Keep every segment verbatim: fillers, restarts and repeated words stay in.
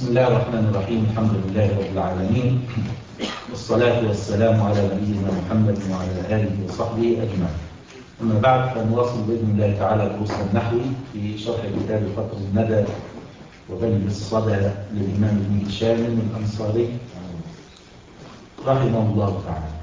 بسم الله الرحمن الرحيم. الحمد لله رب العالمين، والصلاة والسلام على نبينا محمد وعلى آله وصحبه أجمعين. أما بعد، فنواصل بإذن الله تعالى دروس النحو في شرح كتاب قطر الندى وبين الصدى للإمام ابن هشام الأنصاري رحمه الله تعالى.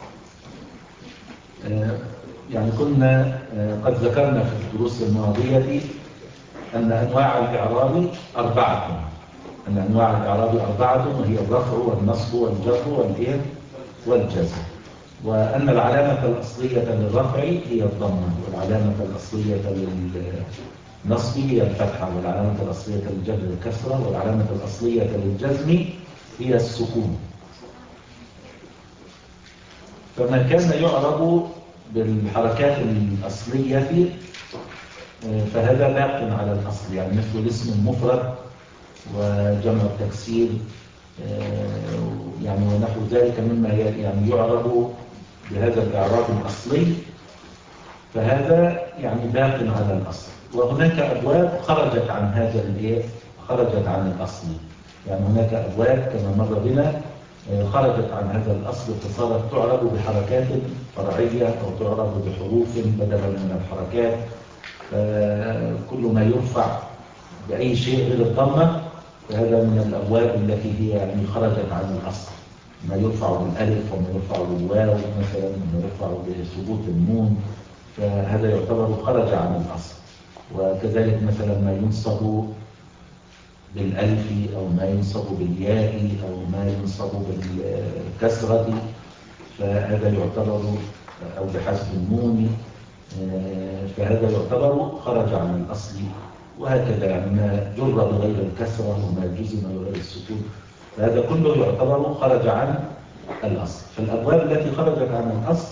يعني كنا قد ذكرنا في الدروس الماضية أن أنواع الإعراب أربعة أن أنواع الإعراب أربعة وهي الرفع والنصب والجر والإيه والجزم، وأن العلامة الأصلية للرفع هي الضمة، والعلامة الأصلية للنصب هي الفتحة، والعلامة الأصلية للجر الكسرة، والعلامة الأصلية للجزم هي السكون. فما كان يعرب بالحركات الأصلية فهذا باق على الأصل، يعني مثل الاسم المفرد وجمع التكسير يعني ونحو ذلك مما يعني يعرب بهذا الإعراب الأصلي، فهذا يعني باق على الأصل. وهناك أبواب خرجت عن هذا الإيه خرجت عن الأصل، يعني هناك أبواب كما مر بنا خرجت عن هذا الأصل فصارت تعرب بحركات فرعية أو تعرب بحروف بدلا من الحركات. كل ما يرفع بأي شيء غير الضمة فهذا من الأبواب التي هي يعني خرجت عن الأصل، ما يرفع بالألف وما يرفع بالواو مثلا وما يرفع بثبوت النون، فهذا يعتبر خرج عن الأصل. وكذلك مثلا ما ينصب بالألف أو ما ينصب بالياء أو ما ينصب بالكسرة فهذا يعتبر أو بحذف النون فهذا يعتبر خرج عن الأصل. وهكذا يعني ما جر بغير الكسرة وما جزم بغير السكون فهذا كله يعتبر خرج عن الأصل. فالأبواب التي خرجت عن الأصل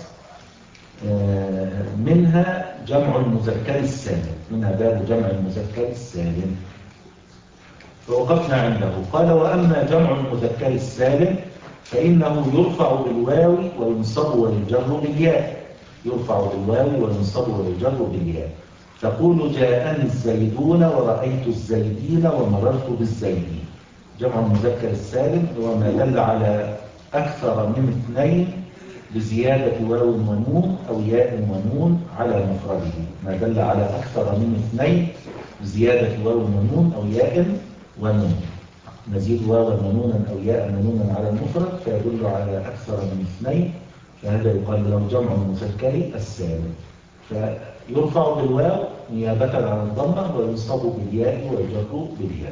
منها جمع المذكر السالم، منها باب جمع المذكر السالم. فوقفنا عنده قال: وأما جمع المذكر السالم فإنه يرفع بالواو وينصب ويجر بالياء. يرفع بالواو وينصب ويجر بالياء. تقول: جاءني الزيدون ورأيت الزيدين ومررت بالزيدين. جمع المذكر السالم هو ما دل على أكثر من اثنين بزيادة واو ونون أو ياء ونون على مفرده، ما دل على أكثر من اثنين بزيادة واو ونون أو ياء ونون، نزيد واو ونونا أو ياء ونونا على المفرد فيدل على أكثر من اثنين، فهذا يقال له جمع المذكر السالم. فيرفع بالواو نيابة عن الضمة وينصب بالياء ويجر بالياء.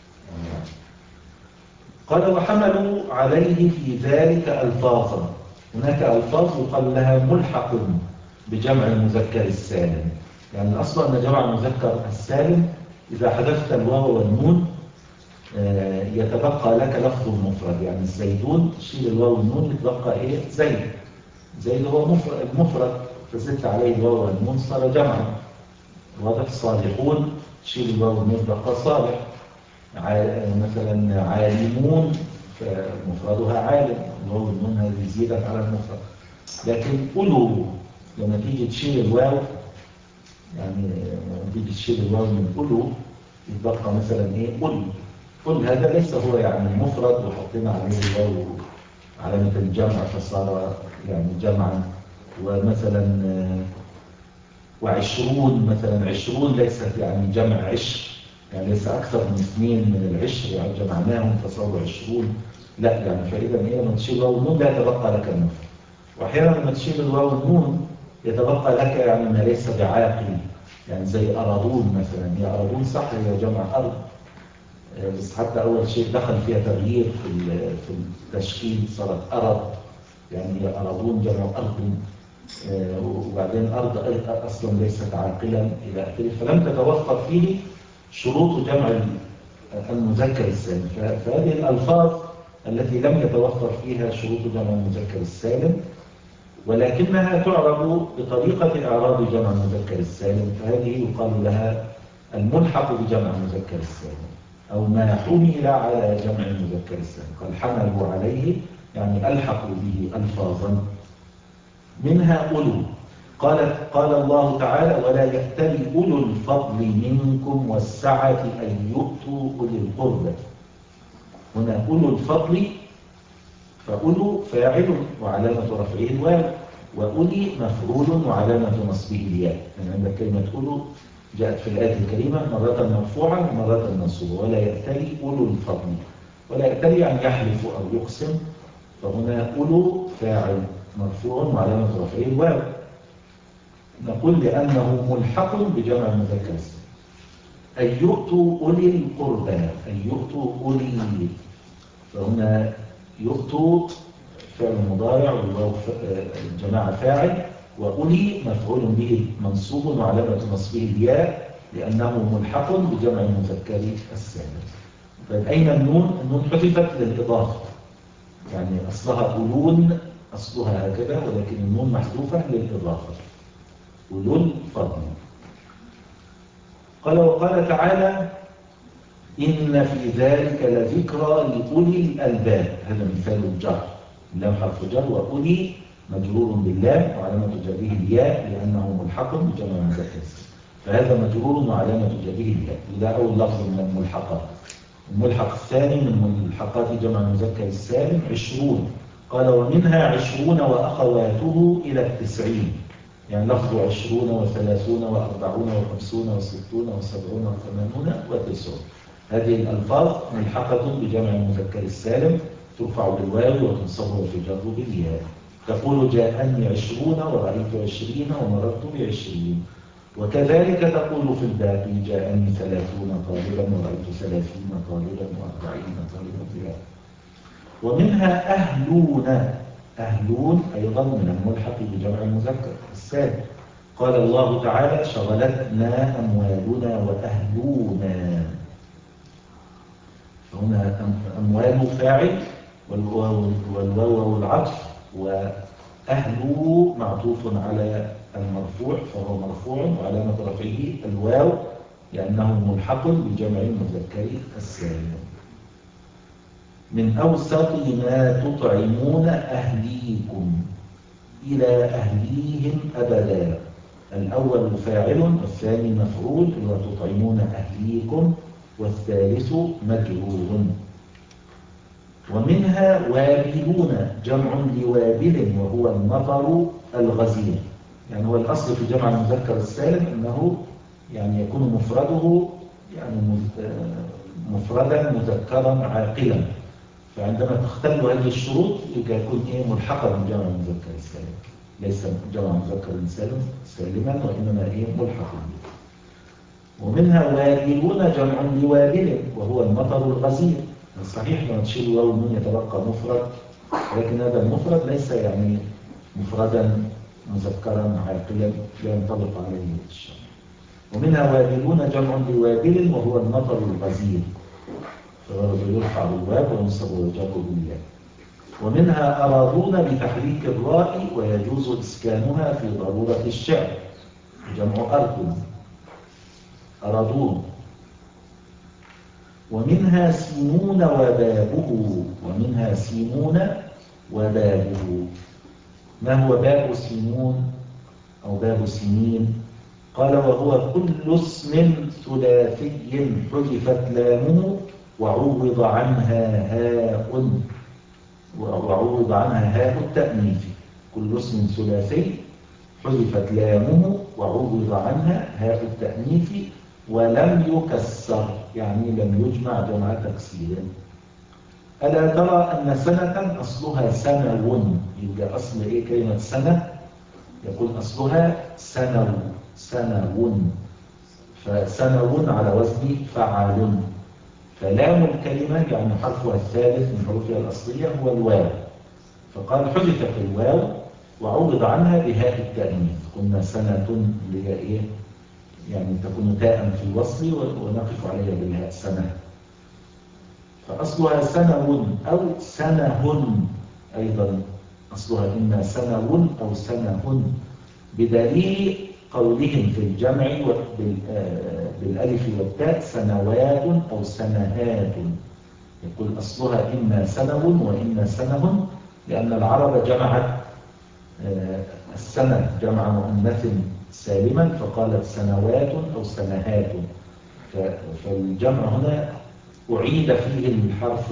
قال: وحملوا عليه في ذلك ألفاظا. هناك ألفاظ يقال لها ملحق بجمع المذكر السالم، يعني الأصل أن جمع المذكر السالم إذا حذفت الواو والنون يتبقى لك لفظ المفرد، يعني الزيدون تشيل الواو والنون يتبقى إيه؟ زيد. زيد هو المفرد فزدت عليه الواو والنون صار جمعا. واضح؟ صالحون تشيل الواو والنون يتبقى صالح. مثلا عالمون فمفردها عالم، الواو والنون هذه زيدت على المفرد. لكن أولو لما تيجي تشيل الواو، يعني لما تيجي تشيل الواو من أولو يتبقى مثلا إيه؟ أولو. قل هذا ليس هو يعني مفرد وحطينا عليه الواو علامة الجمع فصار يعني جمعا. ومثلا وعشرون مثلا عشرون ليست يعني جمع عشر، يعني ليس أكثر من اثنين من العشر يعني جمعناهم فصاروا عشرون، لا. يعني فإذا هي لما تشيل الواو والنون لا يتبقى لك المفرد. وأحيانا لما تشيل الواو والنون يتبقى لك يعني ما ليس بعاقل، يعني زي أرضون مثلا. هي أرضون صح هي جمع أرض، بس حتى أول شيء دخل فيها تغيير في في التشكيل صارت أرض، يعني هي أرضون جمع أرض، وبعدين أرض أصلا ليست عاقلا إلى آخره، فلم تتوفر فيه شروط جمع المذكر السالم. فهذه الألفاظ التي لم يتوفر فيها شروط جمع المذكر السالم ولكنها تعرب بطريقة إعراب جمع المذكر السالم، فهذه يقال لها الملحق بجمع المذكر السالم أو ما حمل على جمع المذكر السالم. قال: حملوا عليه يعني ألحقوا به ألفاظا. منها أولو. قال قال الله تعالى: ولا يأتل أولو الفضل منكم والسعة أن يؤتوا أولي القربى. هنا أولو الفضل، فأولو فاعل وعلامة رفعه الواو، وأولي مفعول وعلامة نصبه الياء. يعني عندك كلمة أولو جاءت في الآية الكريمة مرة مرفوعة ومرة منصوبة. ولا يأتلي أولو الفضل، ولا يأتلي يعني يحلف أو يقسم، فهنا أولو فاعل مرفوع وعلامة رفعه الواو. نقول لأنه ملحق بجمع المذكر السالم. أن يؤتوا أولي القربى، أن يؤتوا أولي، فهنا يؤتوا فعل مضارع والواو الجماعة فاعل، وأولي مفعول به منصوب وعلامة نصبه الياء لأنه ملحق بجمع المذكر السالم. طيب أين النون؟ النون حذفت للإضافة، يعني أصلها أولون، أصلها هكذا، ولكن النون محذوفة للإضافة. أولو الفضل. قال وقال تعالى إن في ذلك لذكرى لأولي الألباب. هذا مثال الجر، اللام حرف جر، وأولي مجرور باللام وعلامة جره الياء لأنه ملحق بجمع المذكر السالم، فهذا مجرور وعلامة جره الياء. وده أول لفظ من الملحقات. الملحق الثاني من ملحقات جمع المذكر السالم عشرون. قال ومنها عشرون وأخواته إلى التسعين، يعني لفظ عشرون وثلاثون وأربعون وخمسون وستون وسبعون وثمانون وتسعون. هذه الألفاظ ملحقة بجمع المذكر السالم، ترفع بالواو وتنصب وتجر بالياء. تقول جاءني عشرون ورأيت عشرين ومررت بعشرين. وكذلك تقول في الباقي جاءني ثلاثون طالبا ورأيت ثلاثين طالبا وأربعين طالبا بها. ومنها أهلون. أهلون أيضا من الملحق بجمع المذكر السالم. قال الله تعالى شغلتنا أموالنا وأهلونا، هنا أموال فاعل والواو العطف، وأهل معطوف على المرفوع فهو مرفوع وعلامة رفعه الواو لأنه ملحق بجمع المذكر السالم. من أوسط ما تطعمون أهليكم إلى أهليهم أبدا. الأول فاعل والثاني مفعول وتطعمون أهليكم، والثالث مجرور. ومنها وابلون جمع لوابل وهو المطر الغزير. يعني هو الأصل في جمع المذكر السالم أنه يعني يكون مفرده يعني مفردا مذكرا عاقلا، فعندما تختل هذه الشروط يكون إيه ملحقا بجمع المذكر السالم، ليس جمع مذكر سالم سالما وإنما إيه ملحق به. ومنها وابلون جمع لوابل وهو المطر الغزير. صحيح لما تشيل واو النون يتبقى مفرد، ولكن هذا المفرد ليس يعني مفردا مذكرا عاقلا لا ينطبق عليه الشرع. ومنها وابلون جمع لوابل وهو المطر الغزير، فغرض يرفع بالواو وينصب ويجر بالياء. ومنها أراضون بتحريك الراء ويجوز إسكانها في ضرورة الشعر، جمع أرض أراضون. ومنها سينون وبابه، ومنها سينون وبابه. ما هو باب سينون أو باب سنين؟ قال وهو كل اسم ثلاثي حذفت لامه وعوض عنها هاء وعوض عنها هاء التأنيث. كل اسم ثلاثي حذفت لامه وعوض عنها هاء التأنيث ولم يكسر، يعني لم يجمع جمع تكسير. ألا ترى أن سنة أصلها سنو؟ يبقى أصل إيه كلمة سنة؟ يقول أصلها سنو سنو، فسنو على وزن فعال. فلام الكلمة يعني حرفها الثالث من حروفها الأصلية هو الواو، فقال حذفت الواو وعوض عنها بهاء التأنيث. قلنا سنة اللي هي إيه يعني تكون تاء في الوصل ونقف عليها بالهاء سنة، فأصلها سنو أو سنه أيضا، أصلها إما سنو أو سنه، بدليل قولهم في الجمع بالألف والتاء سنوات أو سنهات. يقول أصلها إما سنو وإما سنه، لأن العرب جمعت السنة جمع مؤنث سالما فقالت سنوات أو سنهات، فالجمع هنا أعيد فيه الحرف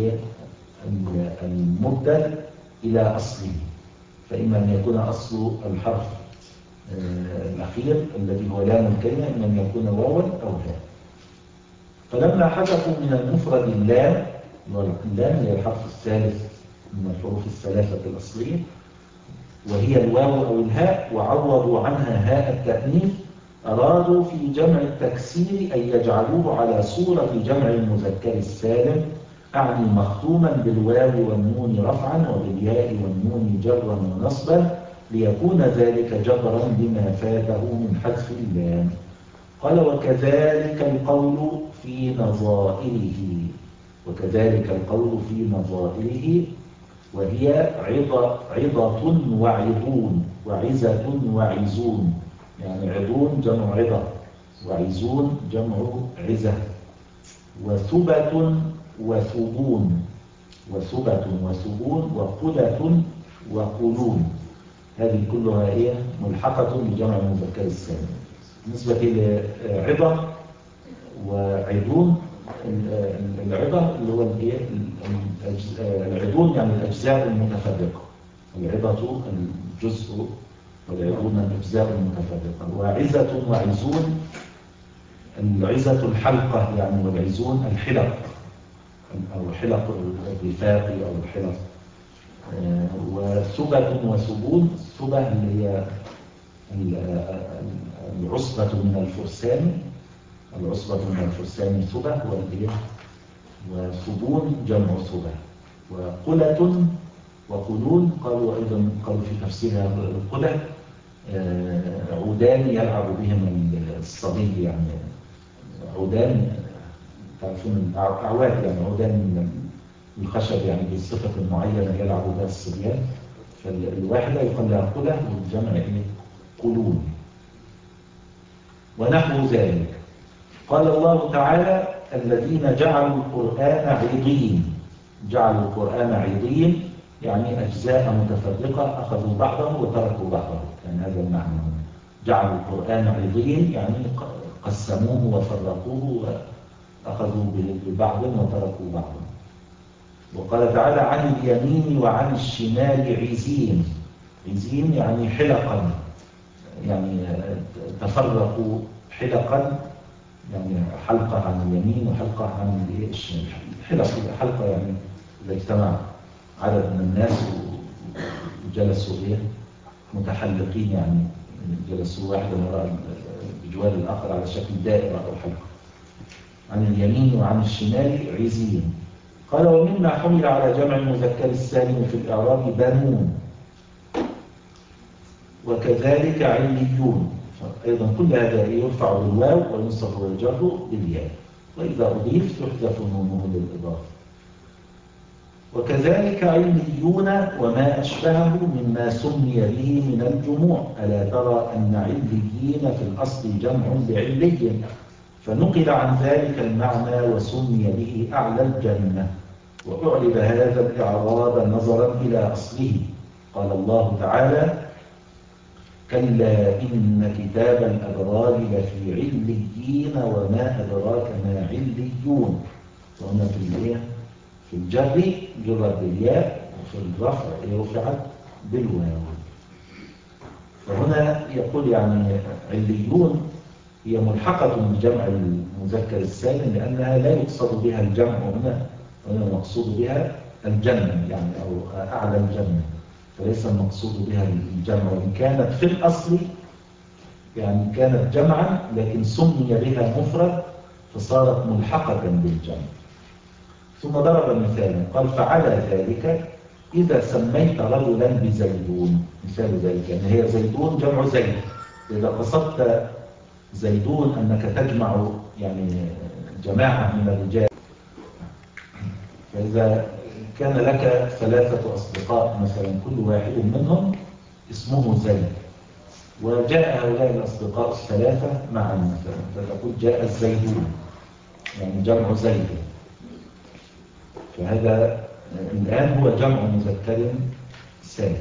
المبدل إلى أصله، فإما أن يكون أصل الحرف الأخير الذي هو لام الكلمة، إما أن يكون واوا أو هاء. فلما حذفوا من المفرد اللام، اللام هي الحرف الثالث من الحروف الثلاثة الأصلية، وهي الواو أو الهاء، وعوضوا عنها هاء التأنيث، أرادوا في جمع التكسير أن يجعلوه على صورة جمع المذكر السالم، أعني مختوما بالواو والنون رفعا وبالياء والنون جرا ونصبا، ليكون ذلك جبرا لما فاته من حذف اللام. قال وكذلك القول في نظائره، وكذلك القول في نظائره وهي عضة, عضة وعضون وعزة وعزون، يعني عضون جمع عضة وعزون جمع عزة، وثبة وثبون وثبة وثبون وقلة وقلون، هذه كلها هي ملحقة بجمع المذكر السالم. بالنسبة لعضة وعدون، العضة اللي هو العدون يعني الأجزاء المتفرقة، العضة الجزء والعدون الأجزاء المتفرقة، وعزة وعزون العزة الحلقة يعني، والعزون الحلق أو حلق الرفاق أو الحلق. وثبة وثبون، الثبة اللي هي العصبة من الفرسان، العصبة من الفرسان ثبة والإيه، وثبون جمع ثبة. وقلة وقلون قالوا أيضا، قالوا في تفسيرها القلة عودان يلعب بهم الصبي، يعني عودان تعرفون أعواد، يعني عودان من الخشب يعني بصفة معينة يلعب بها الصبيان، فالواحدة يقال لها قلة والجمع إيه قلون ونحو ذلك. قال الله تعالى الذين جعلوا القرآن عضين، جعلوا القرآن عضين يعني أجزاء متفرقة، أخذوا بعضه وتركوا بعضه، يعني هذا المعنى. جعلوا القرآن عضين يعني قسموه وفرقوه وأخذوا ببعض وتركوا بعضه. وقال تعالى عن اليمين وعن الشمال عزين، عزين يعني حلقا، يعني تفرقوا حلقا، يعني حلقة عن اليمين وحلقة عن الشمال. حلقة حلقة يعني إذا اجتمع عدد من الناس وجلسوا إيه متحلقين، يعني جلسوا واحدا وراء بجوار الآخر على شكل دائرة أو حلقة. عن اليمين وعن الشمال عزين. قال ومما حمل على جمع المذكر السالم في الإعراب بنون، وكذلك عليون، أيضا كل هذا يرفع بالواو وينصب ويجر بالياء، وإذا أضيف تحذف نونه للإضافة. وكذلك عليون وما أشبهه مما سمي به من الجموع، ألا ترى أن عليين في الأصل جمع لعلي، فنقل عن ذلك المعنى وسمي به أعلى الجنة، وأعرب هذا الإعراب نظرا إلى أصله. قال الله تعالى كلا إن كتاب الأبرار لفي عليين وما أدراك ما عليون. وهنا في الإيه في الجر جرت بالياء، وفي الرفع رفعت بالواو. فهنا يقول يعني عليون هي ملحقة بجمع المذكر السالم، لأنها لا يقصد بها الجمع هنا، وهنا المقصود بها الجنة يعني أو أعلى الجنة، فليس المقصود بها الجمع. وإن كانت في الأصل يعني كانت جمعا، لكن سمي بها مفرد فصارت ملحقة بالجمع. ثم ضرب مثالا قال فعلى ذلك إذا سميت رجلا بزيدون، مثال ذلك يعني هي زيدون جمع زيد، إذا قصدت زيدون أنك تجمع يعني جماعة من الرجال، فإذا كان لك ثلاثة أصدقاء مثلا كل واحد منهم اسمه زيد، وجاء هؤلاء الأصدقاء الثلاثة معا مثلا، فتقول جاء الزيدون يعني جمع زيد، فهذا الآن هو جمع مذكر سالم.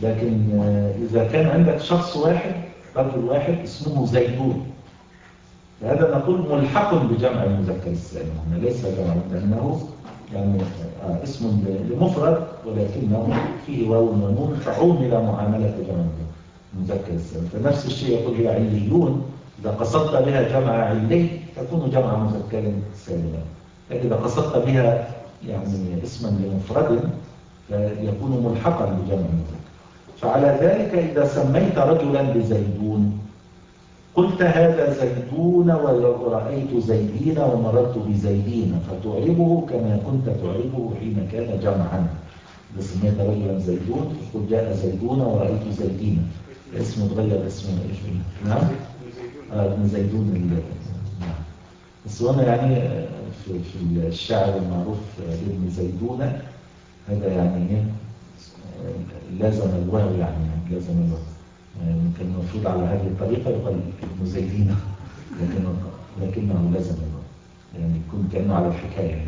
لكن إذا كان عندك شخص واحد رجل واحد اسمه زيدون، فهذا نقول ملحق بجمع المذكر السالم، هنا ليس جمع لأنه يعني آه اسم لمفرد ولكنه فيه واو ونون فعومل معاملة جمع المذكر السالم. فنفس الشيء يقول هي عليون، إذا قصدت بها جمع علي تكون جمع مذكر سالما، لكن إذا قصدت بها يعني اسما لمفرد فيكون ملحقا بجمع المذكر. فعلى ذلك إذا سميت رجلا بزيدون قلت هذا زيدون ورأيت زيدين ومررت بزيدين، فتعربه كما كنت تعربه حين كان جمعا. إذا سميت رجلا زيدون قل جاء زيدون ورأيت زيدين، اسمه تغير اسمه ايش؟ نعم آه ابن زيدون. نعم بس هنا يعني في, في الشعر المعروف ابن زيدون هذا يعني لازم الوهو، يعني لازم الوهو يعني كان المفروض على هذه الطريقة يقال ابن زيدين، لكنه لكنه لازم الوهو يعني يكون كأنه على الحكاية يعني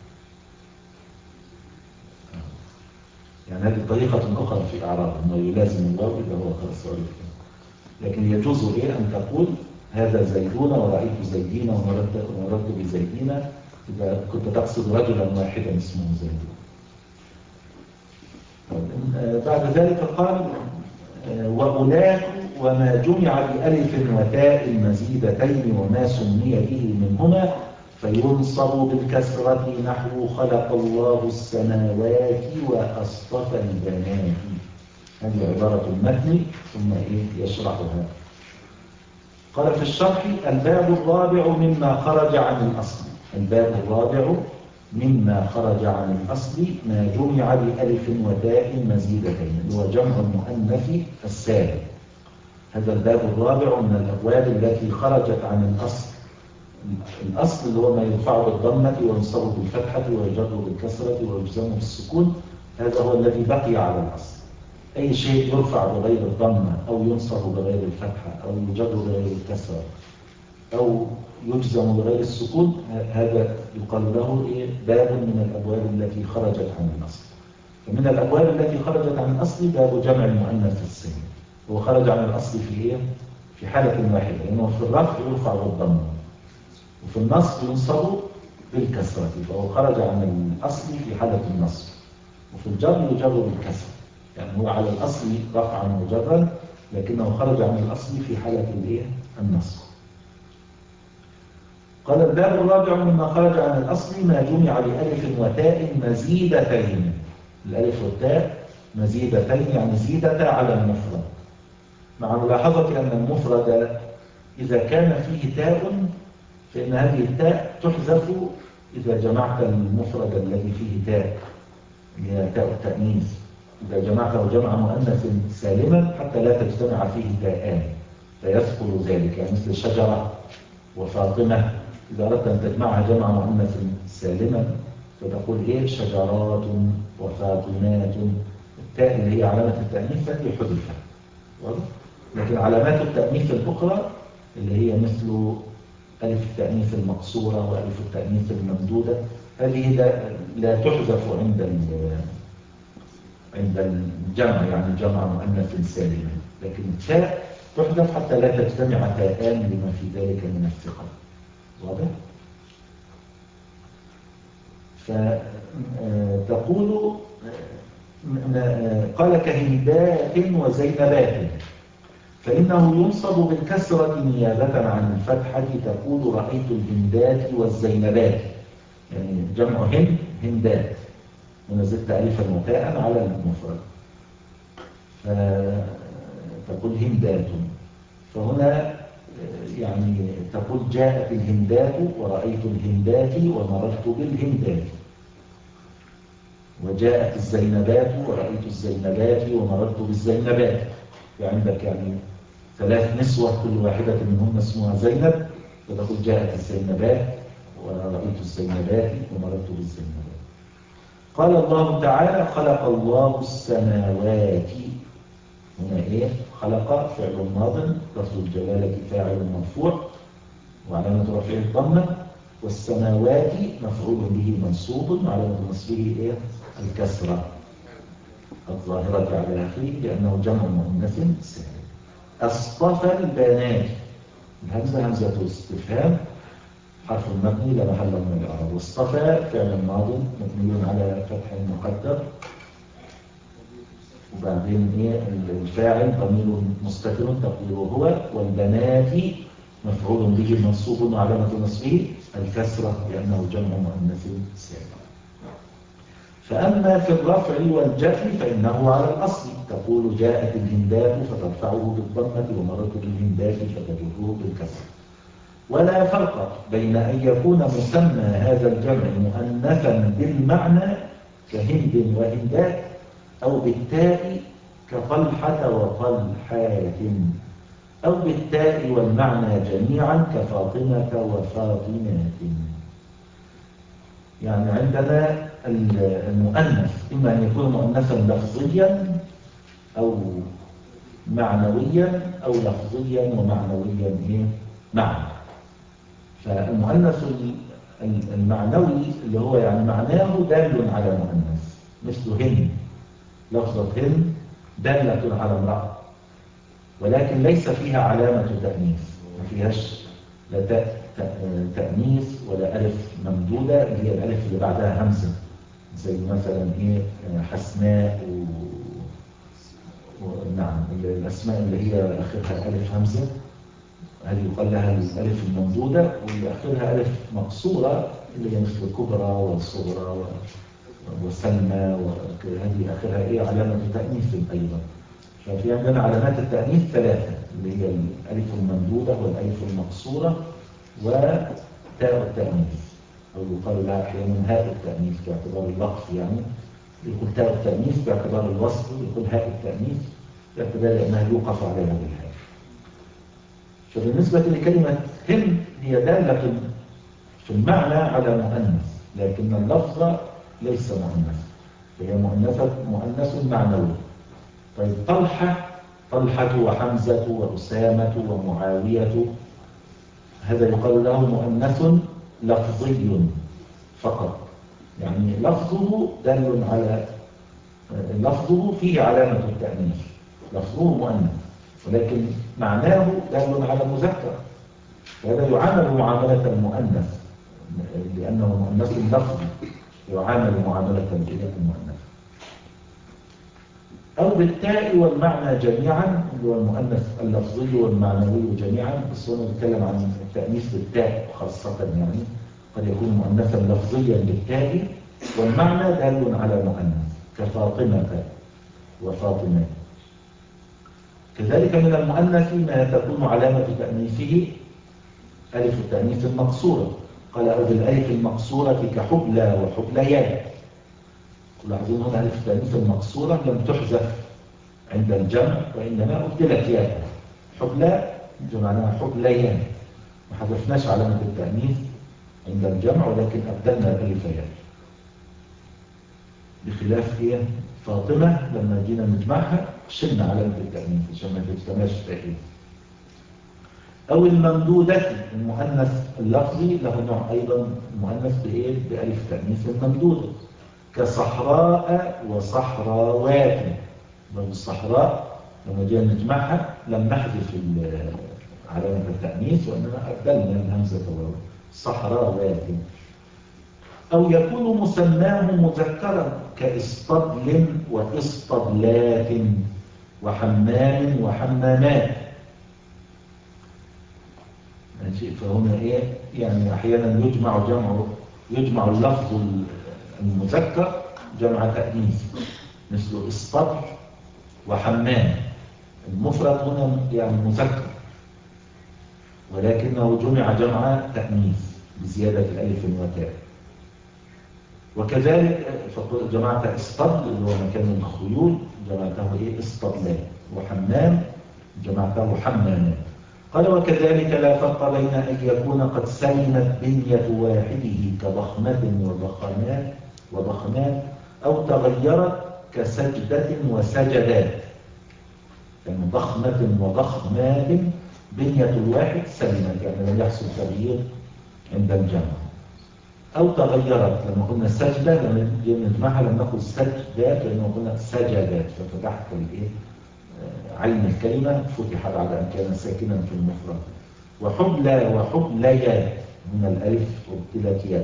يعني هذه طريقة أخرى في إعراب أنه يلازم الواو إذا هو خلص عرف. لكن يجوز إيه أن تقول هذا زيدون ورأيت زيدين ومررت ومررت بزيدين إذا كنت تقصد رجلا واحدا اسمه زيدون. بعد ذلك قال وأولاك وما جمع بألف وتاء مزيدتين وما سمي به منهما فينصب بالكسرة نحو خلق الله السماوات وأصطفى البنات. هذه عبارة المتن ثم إيه يشرحها. قال في الشرح الباب الرابع مما خرج عن الأصل. الباب الرابع مما خرج عن الأصل ما جمع بألف وتاء مزيدتين، هو جمع المؤنث السالم. هذا الباب الرابع من الأبواب التي خرجت عن الأصل. الأصل اللي هو ما يرفع بالضمة وينصب بالفتحة ويجر بالكسرة ويجزم بالسكون، هذا هو الذي بقي على الأصل. أي شيء يرفع بغير الضمة أو ينصب بغير الفتحة أو يجر بغير الكسرة أو يجزم بغير السكون، هذا يقال له إيه؟ باب من الأبواب التي خرجت عن الأصل. فمن الأبواب التي خرجت عن الأصل باب جمع المؤنث السالم. هو خرج عن الأصل في إيه؟ في حالة واحدة، لأنه في الرفع يرفع بالضمة وفي النصب ينصب بالكسرة، فهو خرج عن الأصل في حالة النصب، وفي الجر يجر بالكسر، يعني هو على الأصل رفعا وجرا لكنه خرج عن الأصل في حالة الإيه؟ النصب. قال الباب الرابع مما خرج عن الأصل ما جمع بألف وتاء مزيدتين. الألف والتاء مزيدتين يعني زيدتا على المفرد، مع ملاحظة أن المفرد إذا كان فيه تاء فإن هذه التاء تحذف إذا جمعت المفرد الذي فيه تاء، هي تاء التأنيث. إذا جمعته جمع مؤنث سالما حتى لا تجتمع فيه تاءان فيثقل ذلك، يعني مثل شجرة وفاطمة، إذا أردت أن تجمعها جمع مؤنث سالما فتقول إيه؟ شجرات وفاطمات. التاء اللي هي علامة التأنيث هذه حذفت، لكن علامات التأنيث الأخرى اللي هي مثل ألف التأنيث المقصورة وألف التأنيث الممدودة هذه لا, لا تحذف عند عند الجمع، يعني جمع مؤنث سالما، لكن التاء تحذف حتى لا تجتمع تاءان لما في ذلك من الثقل. واضح؟ فتقول قال كهندات وزينبات فإنه ينصب بالكسرة نيابة عن الفتحة، تقول رأيت الهندات والزينبات، يعني جمع هند هندات، ونزلت ألفا وتاء على المفرد فتقول هندات. فهنا يعني تقول جاءت الهندات ورأيت الهندات ومررت بالهندات، وجاءت الزينبات ورأيت الزينبات ومررت بالزينبات. فعندك يعني ثلاث نسوة كل واحدة منهم اسمها زينب، فتقول جاءت الزينبات ورأيت الزينبات ومررت بالزينبات. قال الله تعالى خلق الله السماوات. هنا ايه؟ خلق فعل ماض لفظ الجلالة فاعل مرفوع وعلامة رفعه الضمة، والسماوات مفعول به منصوب وعلامة نصبه ايه؟ الكسرة الظاهرة على آخره لأنه جمع مؤنث سالم. أصطفى البنات، الهمزة همزة استفهام حرف مبني لا محل من الإعراب. واصطفى فعل ماض مبني على فتح مقدر، وبعدين ايه الفاعل ضمير مستتر تقديره هو، والبنات مفعول به منصوب وعلامة نصبه الكسرة لأنه جمع مؤنث سالم. فأما في الرفع والجر فإنه على الأصل، تقول جاءت الهندات فترفعه بالضمة ومرت بالهندات فتجره بالكسر. ولا فرق بين أن يكون مسمى هذا الجمع مؤنثا بالمعنى كهند وهندات، أو بالتاء كطلحة وطلحات، أو بالتاء والمعنى جميعا كفاطمة وفاطمات. يعني عندنا المؤنث إما أن يكون مؤنثا لفظيا أو معنويا، أو لفظيا ومعنويا إيه؟ معا. فالمؤنث المعنوي اللي هو يعني معناه دال على مؤنث، مثل هند، لفظة هند دالة على امرأة ولكن ليس فيها علامة تأنيث، ما فيهاش لا تاء تأنيث ولا ألف ممدودة اللي هي الألف اللي بعدها همزة، زي مثلا إيه حسناء و... ونعم الأسماء اللي هي آخرها ألف همزة هذه يقال لها الألف الممدودة، واللي آخرها ألف مقصورة اللي هي مثل الكبرى والصغرى و... وسلمى، وهذه آخرها إيه علامة تأنيث أيضا. ففي عندنا علامات التأنيث ثلاثة اللي هي الألف الممدودة والألف المقصورة وتاء التأنيث، أو يقال لها أحيانا هاء التأنيث باعتبار اللقف، يعني يقول تاء التأنيث باعتبار الوصف، ويقول هاء التأنيث باعتبار أنها يوقف عليها بالهاء. فبالنسبة لكلمة هند هي دالة في المعنى على مؤنث، لكن اللفظ ليس مؤنث، فهي مؤنثة مؤنث معنوي. طيب طلحة، طلحة وحمزة وأسامة ومعاوية، هذا يقال له مؤنث لفظي فقط، يعني لفظه دال على لفظه فيه علامة التأنيث، لفظه مؤنث ولكن معناه دال على مذكر، وهذا يعامل معاملة المؤنث لأنه مؤنث لفظي، يعامل معاملة المؤنث. أو بالتاء والمعنى جميعا اللي هو المؤنث اللفظي والمعنوي جميعا، بس هنا نتكلم عن التأنيث بالتاء خاصة، يعني قد يكون مؤنثا لفظيا بالتاء والمعنى دال على مؤنث كفاطمة وفاطمة. كذلك من المؤنث ما تكون علامة تأنيثه ألف التأنيث المقصورة، قال أو بالألف المقصورة كحبلى وحبليات. لاحظون هنا ألف التأنيث المقصورة لم تحذف عند الجمع وإنما أبدلت ياء، حبلى جمعناها حبليان، ما حذفناش علامة التأنيث عند الجمع ولكن أبدلنا الألف ياء، بخلاف إيه فاطمة لما جينا نجمعها شلنا علامة التأنيث عشان ما تجتمعش تأنيث. أو الممدودة المؤنث اللفظي له نوع أيضا المؤنث بإيه بألف تأنيث الممدودة كصحراء وصحراوات. الصحراء لما جينا نجمعها لم نحذف علامة التأنيث وإنما أبدلنا الهمزة والواو صحراوات. أو يكون مسماه مذكرا كإسطبل وإسطبلات وحمام وحمامات. ماشي، فهنا إيه يعني أحيانا يجمع جمع يجمع اللفظ المذكر جمع تأنيث مثل إسطبل وحمام. المفرد هنا يعني مذكر ولكنه جمع جمع تأنيث بزيادة الألف والتاء. وكذلك جمعت اسطبل اللي هو مكان الخيول جمعته ايه اسطبلات، وحمام جمعته حمامات. قال وكذلك لا فرق بين أن يكون قد سلمت بنية واحده كضخمة وضخمات وضخمات أو تغيرت كسجدة وسجدات. يعني ضخمة وضخمات بنية الواحد سلمت يعني لم يحصل تغيير عند الجمع، أو تغيرت لما قلنا سجدة لما نجمعها لم نقل سجدات لأنه قلنا سجدات ففتحت الايه عين الكلمة فتح بعد أن كان ساكنا في المفرد. وحبلى وحبليات من الألف أبدلت ياء،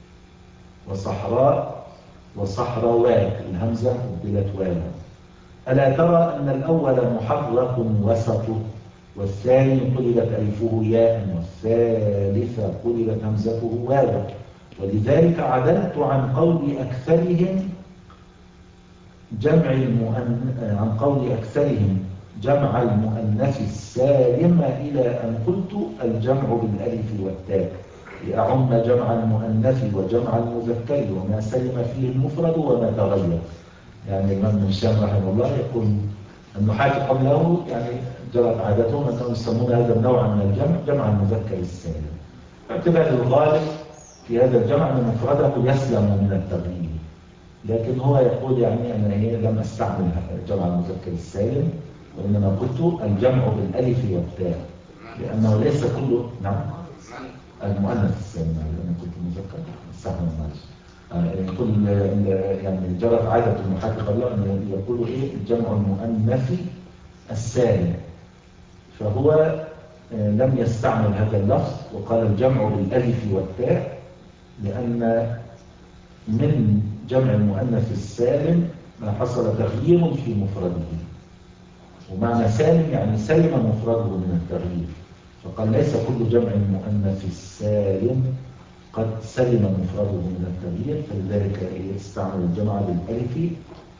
وصحراء وصحراوات الهمزة أبدلت واو. ألا ترى أن الأول محرك وسطه، والثاني قلبت ألفه ياء، والثالث قلبت همزته واو. ولذلك عدلت عن قول أكثرهم جمع المؤن... عن قول أكثرهم جمع المؤنث السالم إلى أن قلت الجمع بالألف والتاء، لأعم جمع المؤنث وجمع المذكر وما سلم فيه المفرد وما تغير. يعني الإمام ابن هشام رحمه الله يقول النحاة قبله يعني جرت عادتهم أنهم يسمون هذا النوع من الجمع جمع المذكر السالم، باعتبار الغالب في هذا الجمع أن مفرده يسلم من التغيير. لكن هو يقول يعني أنا لم أستعمل جمع المذكر السالم، وإنما قلت الجمع بالألف والتاء، لأنه ليس كل نعم المؤنث السالم، لأنه قلت مذكر استعمل معلش. كل يعني جرت عادة المحاكي قبله أن يقولوا إيه الجمع المؤنث السالم، فهو لم يستعمل هذا اللفظ وقال الجمع بالألف والتاء، لأن من جمع المؤنث السالم ما حصل تغيير في مفرده، ومعنى سالم يعني سلم مفرده من التغيير، فقال ليس كل جمع المؤنث السالم قد سلم مفرده من التغيير، فلذلك استعمل الجمع بالألف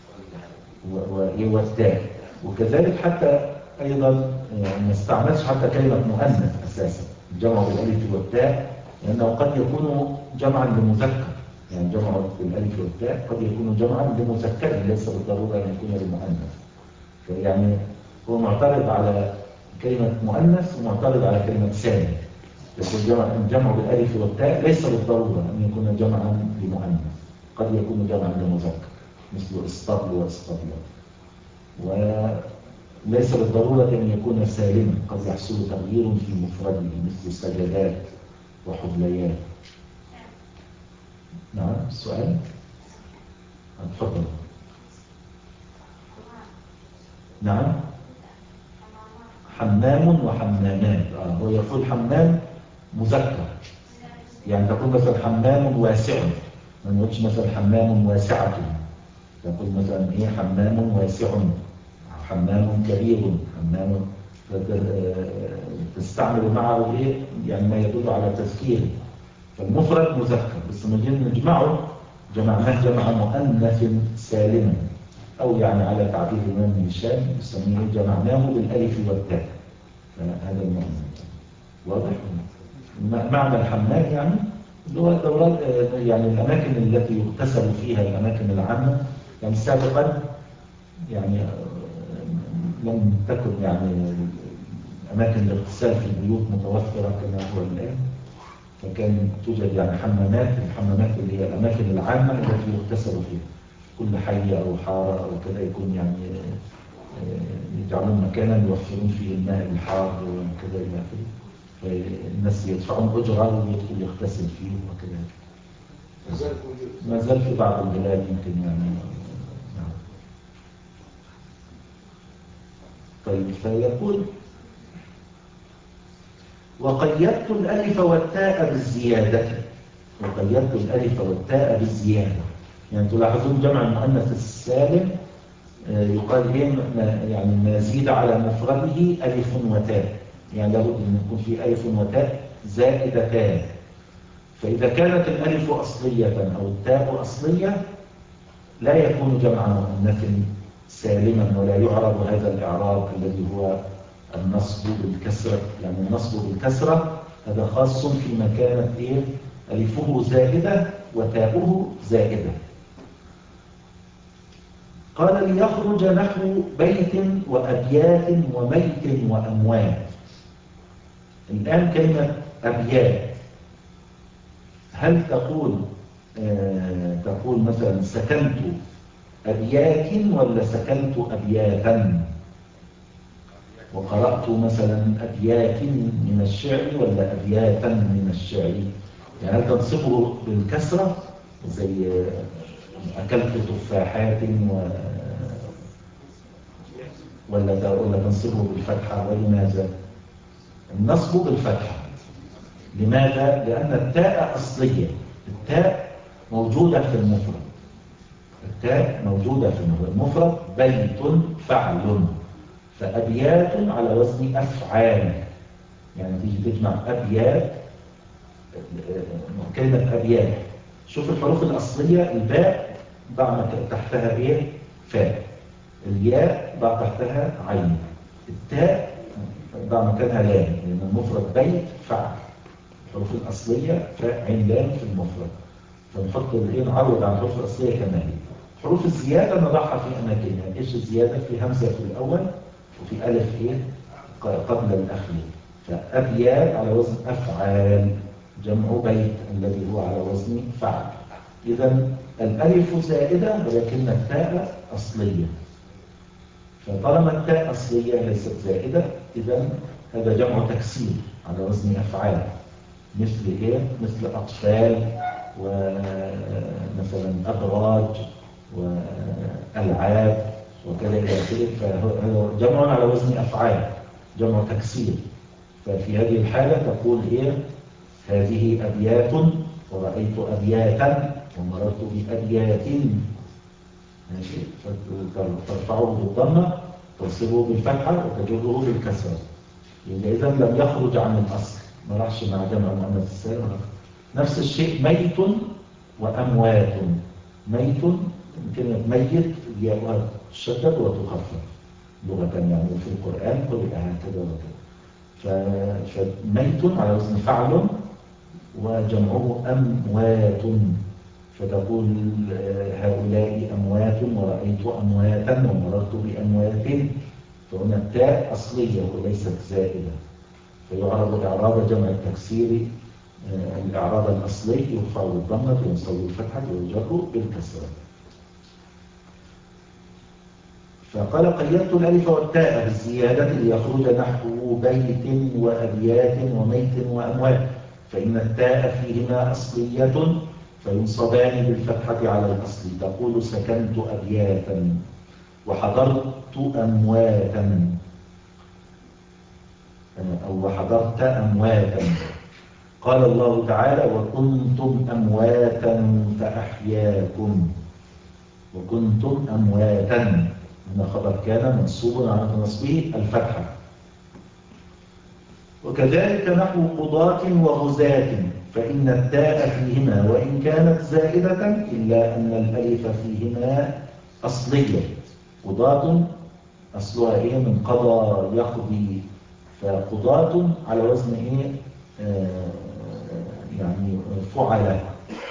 والتاء. وكذلك حتى أيضا ما استعملش حتى كلمة مؤنث أساسا الجمع بالألف والتاء، لأنه قد يكون جمعا لمذكر، يعني جمع بالألف والتاء قد يكون جمعا لمذكر ليس بالضرورة أن يكون لمؤنث. يعني هو معترض على كلمة مؤنث ومعترض على كلمة سالم، لكن الجمع بالألف والتاء ليس بالضرورة أن يكون جمعا لمؤنث، قد يكون جمعا لمذكر مثل اسطبل واسطبلة، وليس بالضرورة أن يكون سالما، قد يحصل تغيير في مفرده مثل سجدات وحبليات. نعم السؤال اتفضل. نعم حمام وحمامات. آه هو يقول حمام مذكر، يعني تقول مثلا حمام واسع، ما نقولش مثلا حمام واسعة، تقول مثلا ايه حمام واسع، حمام كبير، حمام تستعمل معه ايه يعني ما يدل على تذكير، فالمفرد مذكر بس نجي نجمعه جمعناه جمع مؤنث سالما، او يعني على تعبير الامام ابن هشام يسميه جمعناه بالالف والتاء، هذا المعنى واضح. معنى الحمام يعني اللي هو دورات يعني الاماكن التي يغتسل فيها، الاماكن العامه، يعني سابقا يعني لم تكن يعني اماكن الاغتسال في البيوت متوفره كما هو الان، فكان توجد يعني حمامات، الحمامات اللي هي الاماكن العامه التي يغتسل فيها، كل حي او حاره او كذا يكون يعني يجعلون مكانا يوفرون فيه الماء الحار وكذا الى اخره، فالناس يدفعون اجره ويدخل يغتسل فيه وكذا. ما زال في بعض البلاد يمكن يعني. طيب فيقول وقيدت الألف والتاء بالزيادة، وقيدت الألف والتاء بالزيادة، يعني تلاحظون جمع المؤنث السالم يقال إيه يعني ما زيد على مفرده ألف وتاء، يعني لابد أن يكون في ألف وتاء زائدتان، فإذا كانت الألف أصلية أو التاء أصلية لا يكون جمع مؤنث سالما، ولا يعرب هذا الإعراب الذي هو النصب بالكسرة، يعني النصب بالكسرة هذا خاص فيما كانت إيه ألفه زائدة وتاؤه زائدة. قال ليخرج نحو بيت وأبيات وميت وأموات. الآن كلمة أبيات هل تقول آه تقول مثلا سكنت أبيات ولا سكنت أبياتا، وقرأت مثلا أبيات من الشعر ولا أبياتا من الشعر، يعني هل تنصبه بالكسرة زي أكلت تفاحات و... ولا ولا تنصبه بالفتحة ولماذا؟ النصب بالفتحة. لماذا؟ لأن التاء أصلية، التاء موجودة في المفرد، التاء موجودة في المفرد. بيت فعل، فأبيات على وزن أفعال، يعني تيجي تجمع أبيات، كلمة أبيات. شوف الحروف الأصلية، الباء ضع تحتها إيه؟ فاء. الياء ضع تحتها عين. التاء ضع مكانها لام، لأن المفرد بيت فعل. الحروف الأصلية فاء عين لام في المفرد، فنحط الإيه، نعوض عن الحروف الأصلية كما هي. حروف الزيادة نضعها في أماكنها. إيش الزيادة؟ في همزة في الأول، وفي ألف إيه قبل الأخير. فأبيات على وزن أفعال، جمع بيت الذي هو على وزن فعل. إذا الألف زائدة ولكن التاء أصلية، فطالما التاء أصلية ليست زائدة، إذا هذا جمع تكسير على وزن أفعال. مثل إيه؟ مثل أطفال، ومثلا أبراج، وألعاب، وكذا إلى آخره. فهو جمع على وزن أفعال، جمع تكسير. ففي هذه الحالة تقول إيه؟ هذه أبيات، ورأيت أبياتا، ومررت بأبيات. ماشي؟ فترفعه بالضمة، تنصبه بالفتحة، وتجره بالكسرة. إذا لم يخرج عن الأصل، ما راحش مع جمع المؤنث السالم. نفس الشيء ميت وأموات. ميت، كلمة ميت ياءها تشدد وتخفف لغة، يعني في القرآن قرئ هكذا وكذا. فميت على وزن فعل، وجمعه أموات، فتقول هؤلاء أموات، ورأيت أمواتا، ومررت بأموات. فهنا التاء أصلية وليست زائدة، فيعرض إعراب جمع التكسير. الإعراب الأصلي يرفع بالضمة، وينصب بالفتحة، ويجر بالكسرة. فقال قيدت الألف والتاء بالزيادة ليخرج نحو بيت وأبيات وميت وأموات، فإن التاء فيهما أصلية فينصبان بالفتحة على الأصل. تقول سكنت أبياتا، وحضرت أمواتا، أو وحضرت أمواتا. قال الله تعالى وكنتم أمواتا فأحياكم، وكنتم أمواتا، إن خبر كان منصوب على نصبه الفتحة. وكذلك نحو قضاة وغزاة، فإن التاء فيهما وإن كانت زائدة إلا أن الألف فيهما أصلية. قضاة أصلها إيه؟ من قضى يقضي، فقضاة على وزن إيه؟ آه يعني فعلة،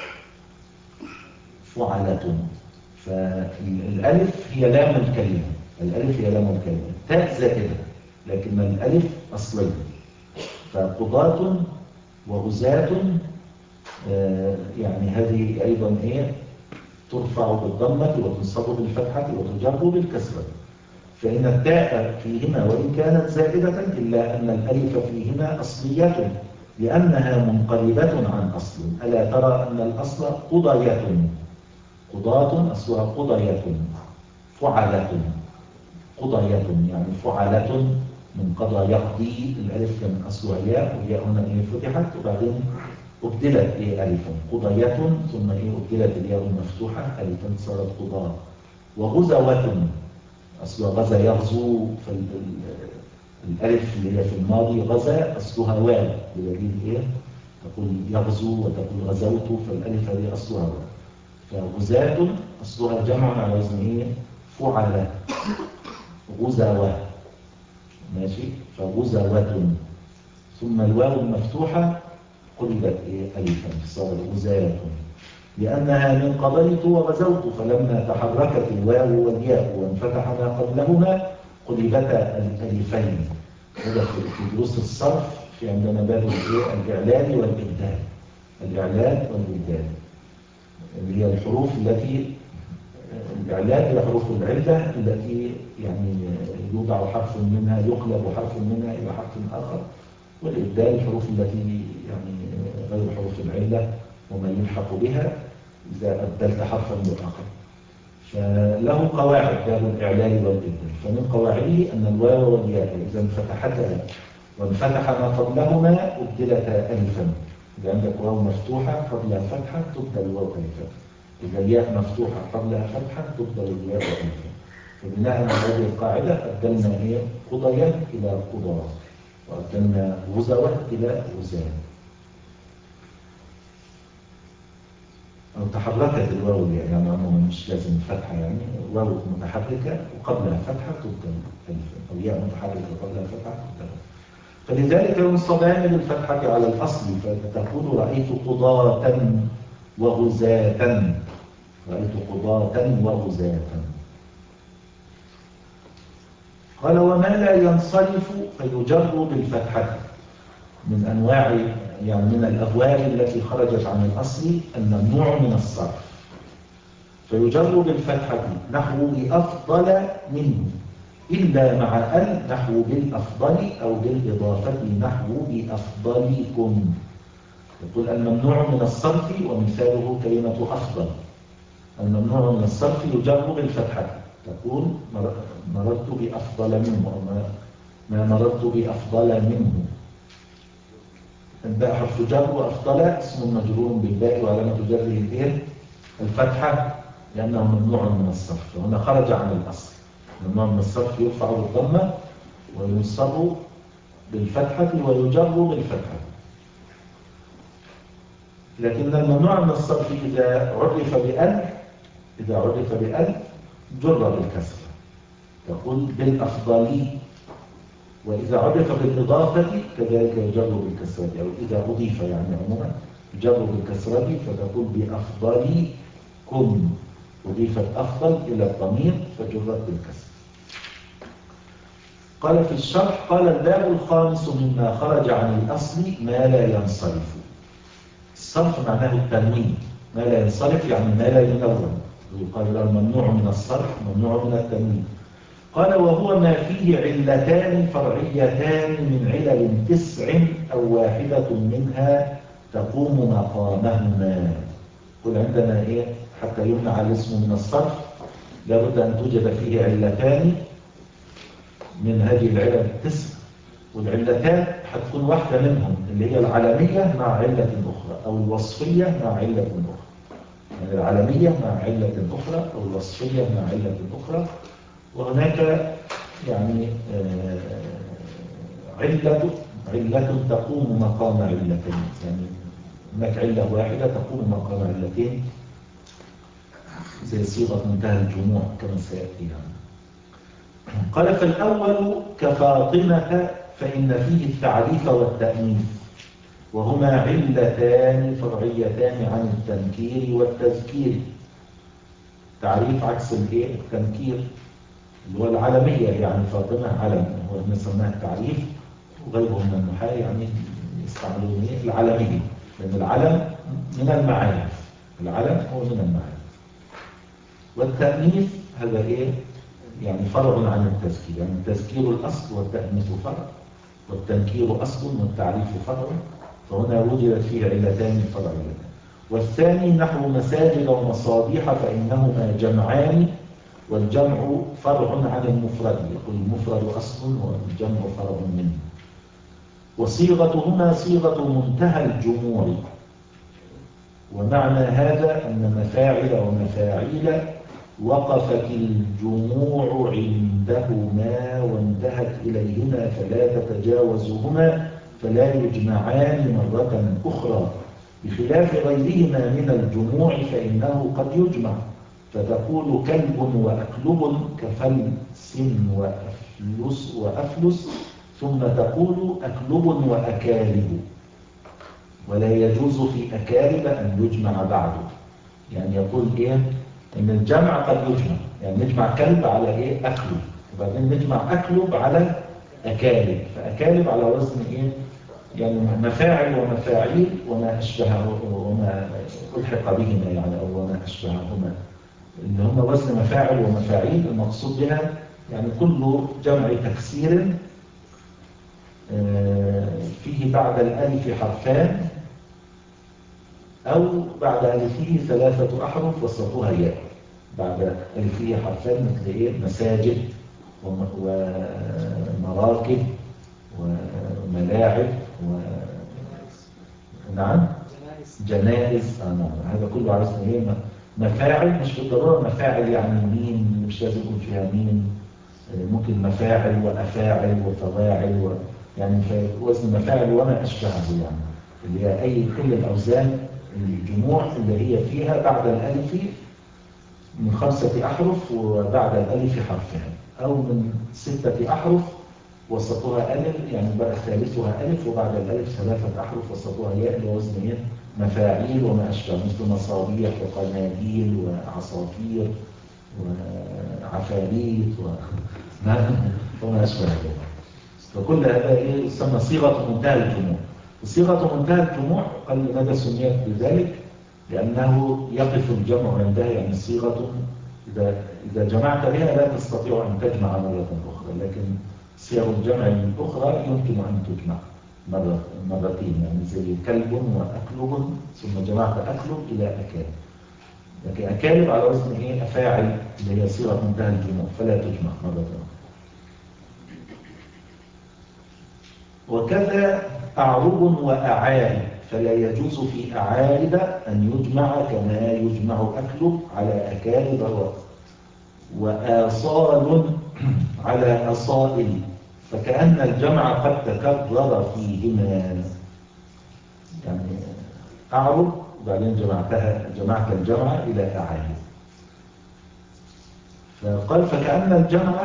فعلة. فالألف هي لام الكلمة، الألف هي لام الكلمة، تاء زائدة لكن الألف أصلية. فقضاة وغزاة آه يعني هذه أيضا إيه؟ ترفع بالضمة، وتنصب بالفتحة، وتجر بالكسرة. فإن التاء فيهما وإن كانت زائدة إلا أن الألف فيهما أصلية، لأنها منقلبة عن أصل. ألا ترى أن الأصل قضاية، قضاة أصلها قضاية، فعلة، قضاية يعني فعلة من قضى يقضي. الألف كان أصلها ياء، والياء هنا إيه فتحت، وبعدين أبدلت إيه ألفا، قضاية، ثم إيه أبدلت الياء المفتوحة ألفا صارت قضاة. وغزوة أصلها غزا يغزو، فالألف اللي هي في الماضي غزا أصلها واو، بدليل إيه تقول يغزو وتقول غزوت، فالألف هذه أصلها واو. فغزاة أصلها جمع على وزن إيه فعلة، غزوة. ماشي؟ فغزوة، ثم الواو المفتوحة قلبت إيه ألفا صار غزاة، لأنها من قضيت وغزوت، فلما تحركت الواو والياء وانفتح ما قبلهما قلبتا الألفين. هذا في دروس الصرف، في عندنا باب الإعلال والإبدال. الإعلال والإبدال اللي هي الحروف التي، الإعلال هي حروف العلة التي يعني يوضع حرف منها يقلب حرف منها إلى حرف آخر، والإبدال الحروف التي يعني غير حروف العلة وما يلحق بها إذا أبدلت حرفا بآخر. فله قواعد باب الإعلال والإبدال. فمن قواعده أن الواو والياء إذا انفتحتا وانفتح ما قبلهما أبدلتا ألفا. إذا عندك واو مفتوحة قبلها فتحة تبدل الواو ألفا، إذا الياء مفتوحة قبلها فتحة تبدل الياء ألفا. فبناء على هذه القاعدة أبدلنا هي قضيا إلى قضى، وأبدلنا غزوة إلى غزاة. أو تحركت الواو يعني عموما مش لازم فتحة، يعني واو متحركة وقبلها فتحة تبدل ألفا، أو ياء متحركة وقبلها فتحة تبدل. فلذلك ينصبان للفتحة على الأصل، فتقول رأيت قضاة وغزاة، رأيت قضاة وغزاة. قال وما لا ينصرف فيجر بالفتحة من أنواع، يعني من الأبواب التي خرجت عن الأصل الممنوع من الصرف، فيجر بالفتحة نحو بأفضل منه إلا مع ال نحو بالأفضل، أو بالإضافة نحو بأفضلكم. يقول الممنوع من الصرف ومثاله كلمة أفضل. الممنوع من الصرف يجر بالفتحة، تقول مررت بأفضل منه، أو ما مررت بأفضل منه. الباء حرف جر، وأفضل اسم مجرور بالباء وعلامة جره الايه؟ الفتحة، لأنه ممنوع من الصرف، وهنا خرج عن الأصل. ممنوع من الصرف يرفع بالضمة وينصب بالفتحة ويجر بالفتحة. لكن الممنوع من الصرف إذا عرف بأل، إذا عرف بأل جر بالكسرة، تقول بالأفضل. وإذا عرف بالإضافة كذلك يجر بالكسرة، أو إذا أضيف يعني عموما يجر بالكسرة، فتقول بأفضلكم. أضيفت أفضل إلى الضمير فجرت بالكسر. قال في الشرح قال الباب الخامس مما خرج عن الأصل ما لا ينصرف. الصرف معناه التنوين، ما لا ينصرف يعني ما لا ينون. يقال الممنوع من الصرف ممنوع من التنوين. قال وهو ما فيه علتان فرعيتان من علل تسع أو واحدة منها تقوم مقامهما. قل عندنا إيه حتى يمنع الاسم من الصرف لابد أن توجد فيه علتان من هذه العلل التسع، والعلتان حتكون واحدة منهم اللي هي العلمية مع علة أخرى، أو الوصفية مع علة أخرى. يعني العلمية مع علة أخرى، أو الوصفية مع علة أخرى. وهناك يعني علة علة تقوم مقام علتين، يعني هناك علة واحدة تقوم مقام علتين زي صيغة منتهى الجموع كما سيأتي يعني. قال فالأول كفاطمة فإن فيه التعريف والتأنيث، وهما علتان فرعيتان عن التنكير والتذكير. تعريف عكس الايه؟ التنكير اللي هو العلمية، يعني فاطمة علم، هو نسماه التعريف، وغيرهم من النحاة يعني يستعملون العلمية، لأن العلم من المعارف، العلم هو من المعارف. والتأنيث هذا إيه؟ يعني فرع عن التذكير، يعني التذكير الأصل والتأنيث فرع، والتنكير أصل والتعريف فرع، فهنا وجدت فيه علتان فرعيتان. والثاني نحو مساجد ومصابيح فإنهما جمعان، والجمع فرع عن المفرد، يقول المفرد أصل والجمع فرع منه. وصيغتهما صيغة منتهى الجموع. ومعنى هذا أن مفاعل ومفاعيل وقفت الجموع عندهما وانتهت إليهما فلا تتجاوزهما، فلا يجمعان مرة أخرى، بخلاف غيرهما من الجموع فإنه قد يجمع، فتقول كلب وأكلب كفلس وأفلس وأفلس، ثم تقول أكلب وأكالب. ولا يجوز في أكالب أن يجمع بعده، يعني يقول إيه إن الجمع قد يجمع، يعني نجمع كلب على إيه أكلب، وبعدين نجمع أكلب على أكالب، فأكالب على وزن إيه يعني مفاعل ومفاعيل وما أشبه وما ألحق بهما، يعني أو وما أشبههما، اللي هم وزن مفاعل ومفاعيل. المقصود بها يعني كل جمع تكسير فيه بعد الألف حرفان، أو بعد ألفه ثلاثة أحرف وسطها ياء، بعد ألفه حرفان مثل إيه مساجد ومراكب وملاعب و نعم جنائز. آه نعم. هذا كله عرفنا ايه مفاعل، مش بالضرورة مفاعل يعني مين، مش لازم يكون فيها مين، ممكن مفاعل وأفاعل وفواعل و... يعني وزن مفاعل وما أشبهه، يعني اللي هي أي كل الأوزان الجموع اللي هي فيها بعد الألف من خمسة أحرف وبعد الألف حرفها، أو من ستة أحرف وسطها ألف، يعني بقى ثالثها ألف وبعد الألف ثلاثة أحرف وسطها ياء، اللي وزن إيه مفاعيل وما أشبه، مثل مصابيح وقناديل وعصافير وعفاريت وما أشبه ذلك. فكل هذا إيه يسمى صيغة منتهى الجموع. صيغة منتهى الجموع قال لماذا سميت بذلك؟ لأنه يقف الجمع عندها، يعني صيغة إذا إذا جمعت بها لا تستطيع أن تجمع مرة أخرى، لكن صيغ الجمع الأخرى يمكن أن تجمع مرة مرتين، يعني زي كلب وأكلب، ثم جمعت أكلب إلى أكال، لكن أكالب على وزن إيه أفاعل اللي هي صيغة منتهى الجموع فلا تجمع مرة أخرى. وكذا أعرب وأعارب، فلا يجوز في أعارب أن يجمع كما يجمع أكلب على أكالب، وآصال على أصائل، فكأن الجمع قد تكرر فيهما. يعني أعرب وبعدين جمعتها جمعت الجمع إلى أعارب، فقال فكأن الجمع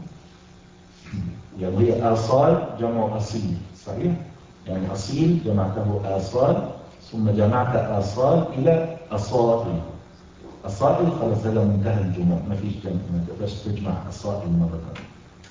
يعني هي آصال جمع أصيل، صحيح؟ يعني أصيل جمعته آصال ثم جمعت آصال إلى أصائل. أصائل خلاص هذا منتهى الجموع، ما فيش جمع، ما تقدرش تجمع أصائل مرة ثانية.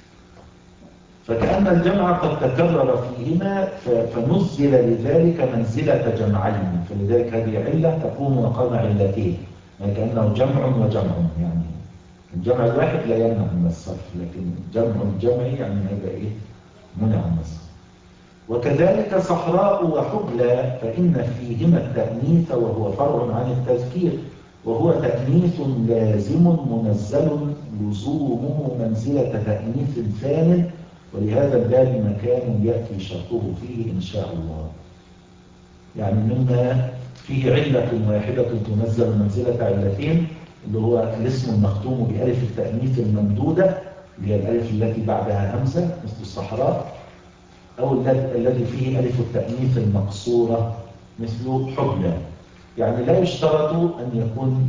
فكأن الجمع قد تكرر فيهما فنزل لذلك منزلة جمعين، فلذلك هذه علة تقوم مقام علتين، يعني كأنه جمع وجمع، يعني الجمع الواحد لا يمنع من الصرف، لكن جمع الجمع يعني هذا إيه منع من الصرف. وكذلك صحراء وحبلى، فإن فيهما التأنيث وهو فرع عن التذكير، وهو تأنيث لازم منزل لزومه منزلة تأنيث ثان، ولهذا الباب مكان يأتي شرطه فيه إن شاء الله. يعني مما فيه علة واحدة تنزل منزلة علتين، اللي هو الاسم المختوم بألف التأنيث الممدودة اللي هي الألف التي بعدها همزة مثل الصحراء، أو الذي فيه ألف التأنيث المقصورة مثل حبلى. يعني لا يشترط أن يكون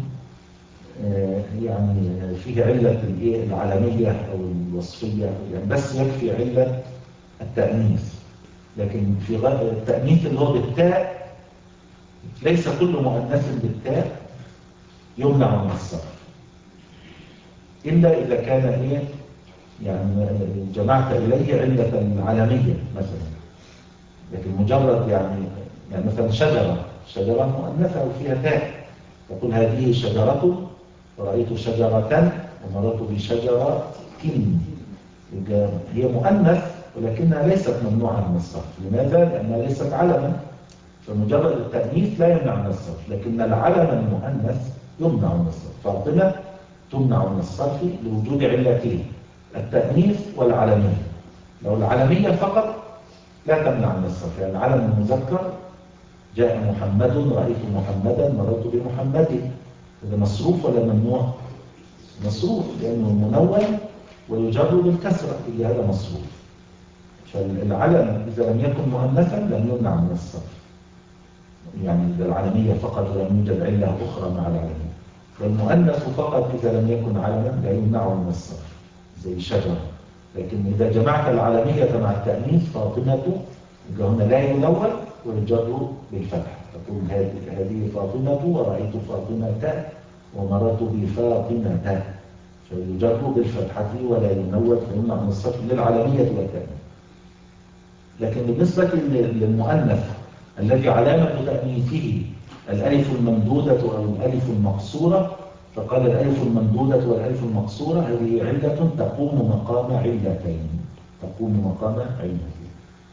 يعني فيه علة العالمية أو الوصفية، يعني بس يكفي علة التأنيث. لكن في التأنيث اللي هو بالتاء ليس كل مؤنث بالتاء يمنع من الصرف، إلا إذا كان إيه يعني جمعت إليه علة العالمية مثلا. لكن مجرد يعني يعني مثلا شجرة شجرة مؤنثة وفيها تاء، تقول هذه شجرة ورأيت شجرة ومررت بشجرة كن، هي مؤنث ولكنها ليست ممنوعة من الصرف. لماذا؟ لأنها ليست علما، فمجرد التأنيث لا يمنع من الصرف، لكن العلم المؤنث يمنع من الصرف. فاطمة تمنع من الصرف لوجود علتين، التأنيث والعلمية. لو العلمية فقط لا تمنع من الصرف، يعني العلم المذكر جاء محمد رأيت محمدا مررت بمحمد، هذا مصروف ولا ممنوع؟ مصروف، لأنه منون ويجر بالكسرة، اللي هذا مصروف. فالعلم إذا لم يكن مؤنثا لم يمنع من الصرف، يعني العلمية فقط ولم يوجد علة أخرى مع العلمية. والمؤنث فقط إذا لم يكن علما لا يمنع من الصرف زي شجرة. لكن إذا جمعت العلمية مع التأنيث فاطمة هنا لا ينون ويجر بالفتح، تقول هذه فاطمة ورأيت فاطمة ومررت بفاطمة، فيجر بالفتحة ولا ينون فيمنع من الصرف للعلمية والتأنيث. لكن بالنسبة للمؤنث الذي علامة تأنيثه الألف الممدودة أو الألف المقصورة، فقال الألف الممدودة والألف المقصورة هذه علة تقوم مقام علتين، تقوم مقام علتين.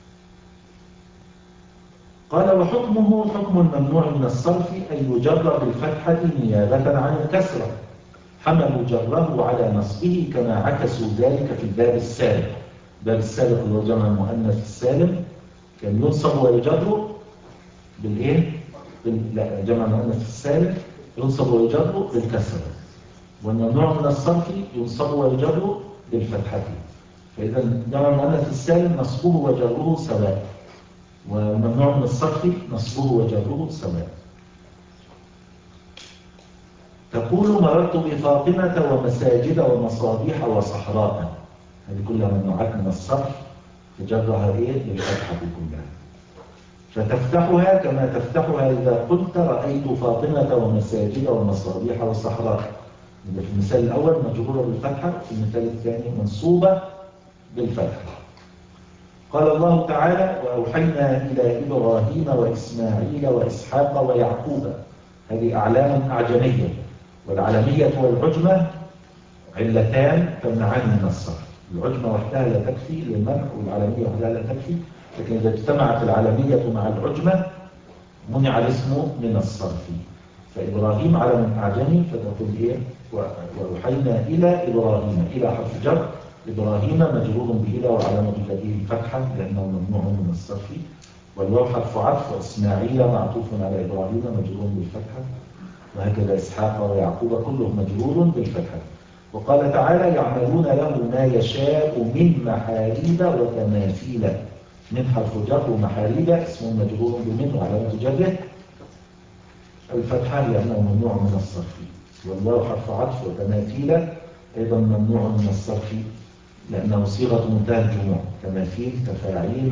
قال وحكمه حكم الممنوع من الصرف أن يجر بالفتحة نيابة عن الكسرة، حملوا جره على نصبه كما عكسوا ذلك في الباب السابق. باب السابق اللي هو جمع المؤنث السالم كان ينصب ويجر بالايه؟ بال... لا جمع المؤنث السالم ينصب ويجر بالكسره، والممنوع من الصرف ينصب ويجر بالفتحه. فاذا جمع المؤنث السالم نصبه وجره سواء، والممنوع من الصرف نصبه وجره سواء. تقول مررت بفاطمة ومساجد ومصابيح وصحراء، هذه كلها ممنوعات من الصرف تجرها ايه بالفتحة كلها. فتفتحها كما تفتحها إذا قلت رأيت فاطمة ومساجد ومصابيح وصحراء. في المثال الأول مجرورة بالفتحة، في المثال الثاني منصوبة بالفتحة. قال الله تعالى وأوحينا إلى إبراهيم وإسماعيل وإسحاق ويعقوب. هذه أعلام أعجمية، والعلمية والعجمة علتان تمنعان من الصرف. العجمة وحدها لا تكفي للمنع، والعلمية وحدها لا تكفي، لكن إذا اجتمعت العلمية مع العجمة منع الاسم من الصرف. فإبراهيم علم أعجمي فتقول إيه؟ وأوحينا إلى إبراهيم، إلى حرف جر، إبراهيم مجرور بإلى وعلامة جره الفتحة لأنه ممنوع من الصرف، والواو حرف عطف، وإسماعيل معطوف على إبراهيم مجرور بالفتحة، وهكذا إسحاق ويعقوب كلهم مجرور بالفتحة. وقال تعالى يعملون له ما يشاء من محاريب وتماثيل. من حرف جر، ومحاريب اسم مجرور بمن وعلامة جره الفتحة لأنه ممنوع من الصرف، والواو حرف عطف، وتماثيل أيضا ممنوع من الصرف لأنه صيغة منتهى الجموع. تماثيل تفاعيل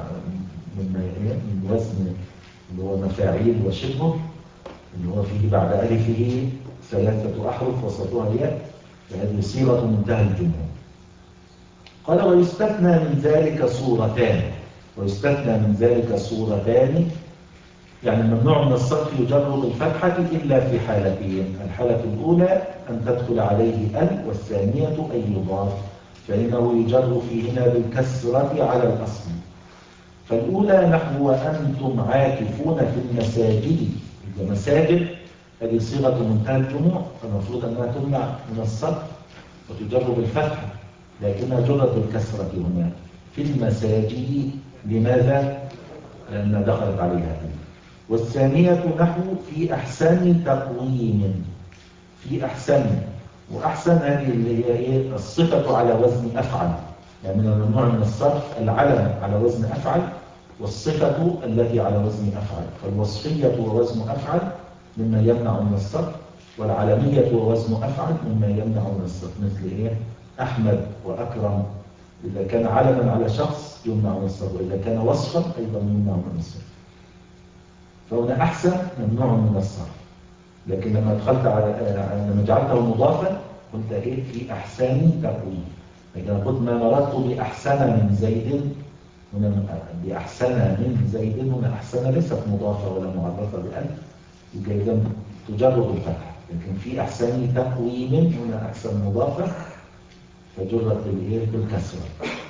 من وزن اللي هو مفاعيل وشبه، اللي هو فيه بعد ألفه ثلاثة أحرف وسطها ياء، فهذه صيغة منتهى الجموع. قال ويستثنى من ذلك صورتان. ويستثنى من ذلك صورتان يعني الممنوع من الصرف يجر بالفتحة إلا في حالتين. الحالة الأولى أن تدخل عليه ال، والثانية أن يضاف، فإنه يجر فيهما بالكسرة على الأصل. فالأولى نحو وأنتم عاكفون في المساجد. المساجد هذه صيغة منتهى الجموع، فالمفروض أنها تمنع من الصرف وتجر بالفتحة، لكنها جرت بالكسرة هنا في المساجد. لماذا؟ لأنها دخلت عليها ال. والثانية نحو في أحسن تقويم. في أحسن، وأحسن هذه اللي هي إيه؟ الصفة على وزن أفعل، يعني من الممنوع من الصرف العلم على وزن أفعل، والصفة التي على وزن أفعل. فالوصفية ووزن أفعل مما يمنع من الصرف، والعلمية ووزن أفعل مما يمنع من الصرف. مثل إيه؟ أحمد وأكرم، إذا كان علما على شخص يمنع من الصرف، وإذا كان وصفا أيضا يمنع من الصرف. فهنا أحسن ممنوع من الصرف، لكن لما دخلت على لما جعلته مضافا قلت إيه؟ في أحسن تقويم. لكن قلت ما مررت بأحسن من زيد، هنا بأحسن من زيد، هنا أحسن ليست مضافة ولا معرفة بألف، إذا تجر بالفتح. لكن في أحسن تقويم هنا أحسن مضافة فجرت بالإيه؟ بالكسرة.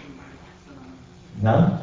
نعم.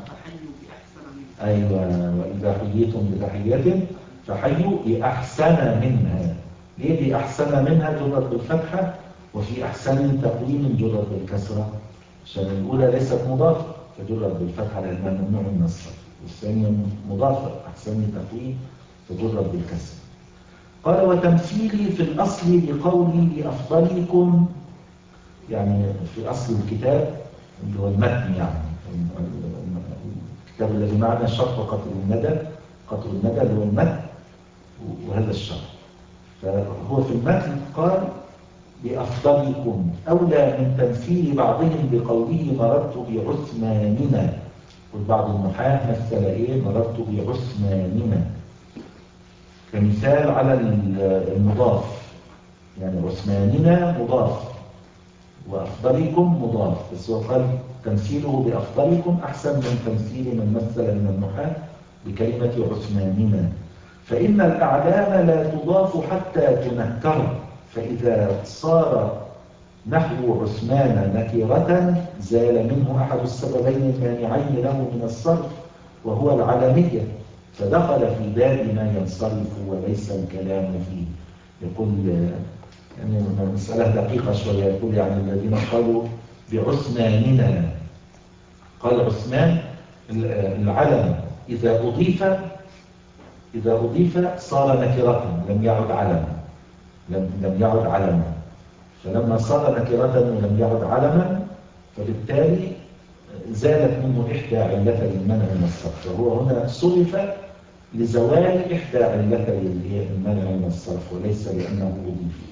أيوة، وإذا حييتم بتحية فحيوا بأحسن منها. ليه بأحسن منها جرت بالفتحة، وفي أحسن تقويم جرت بالكسرة؟ عشان الأولى ليست مضافة فجرت بالفتحة لأنها ممنوع من الصرف، والثانية مضافة أحسن تقويم فجرت بالكسرة. قال وتمثيلي في الأصل بقولي لأفضلكم، يعني في أصل الكتاب اللي هو المتن، يعني الكتاب الذي معنا شرح قطر الندى، قطر الندى اللي هو المتن وهذا الشرح. فهو في المتن قال بأفضلكم أولى من تمثيل بعضهم بقوله مررت بعثماننا. والبعض النحاة مثل إيه؟ مررت بعثماننا كمثال على المضاف، يعني عثماننا مضاف وأفضلكم مضاف، بس هو قال تمثيله بأفضلكم أحسن من تمثيل من مثل من النحاة بكلمة عثماننا. فإن الأعلام لا تضاف حتى تنكر، فإذا صار نحو عثمان نكرة زال منه أحد السببين المانعين له من الصرف وهو العلمية، فدخل في باب ما ينصرف وليس الكلام فيه. يقول يعني مسألة دقيقة شوية، يقول يعني الذين قالوا بعثماننا قال عثمان العلم إذا أضيف إذا أضيف صار نكرة لم يعد علما، لم لم يعد علما. فلما صار نكرة ولم يعد علما فبالتالي زالت منه إحدى علتي المنع من الصرف، وهو هنا صرف لزوال إحدى علتي المنع من الصرف وليس لأنه أضيف.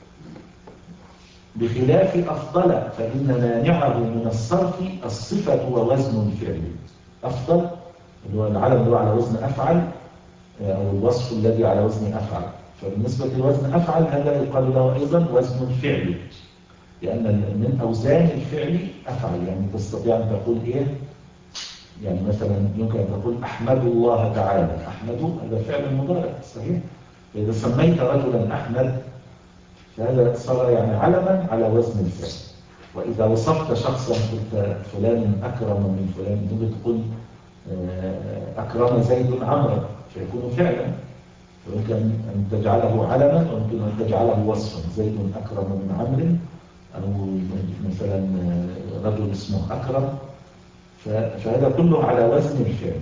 بخلاف أفضل فإن مانعه من الصرف الصفة ووزن الفعل. أفضل اللي هو العلم اللي هو على وزن أفعل أو الوصف الذي على وزن أفعل، فبالنسبة لوزن أفعل هذا يقال له أيضا وزن الفعل، لأن من أوزان الفعل أفعل. يعني تستطيع أن تقول إيه؟ يعني مثلا يمكن أن تقول أحمد الله تعالى، أحمد هذا فعل مضارع صحيح؟ فإذا سميت رجلا أحمد فهذا صار يعني علما على وزن الفعل. وإذا وصفت شخصا قلت فلان أكرم من فلان، ممكن تقول أكرم زيد عمرا فيكون فعلا، ويمكن أن تجعله علما ويمكن أن تجعله وصفا. زيد أكرم من عمرو، أو مثلا رجل اسمه أكرم، فهذا كله على وزن الفعل.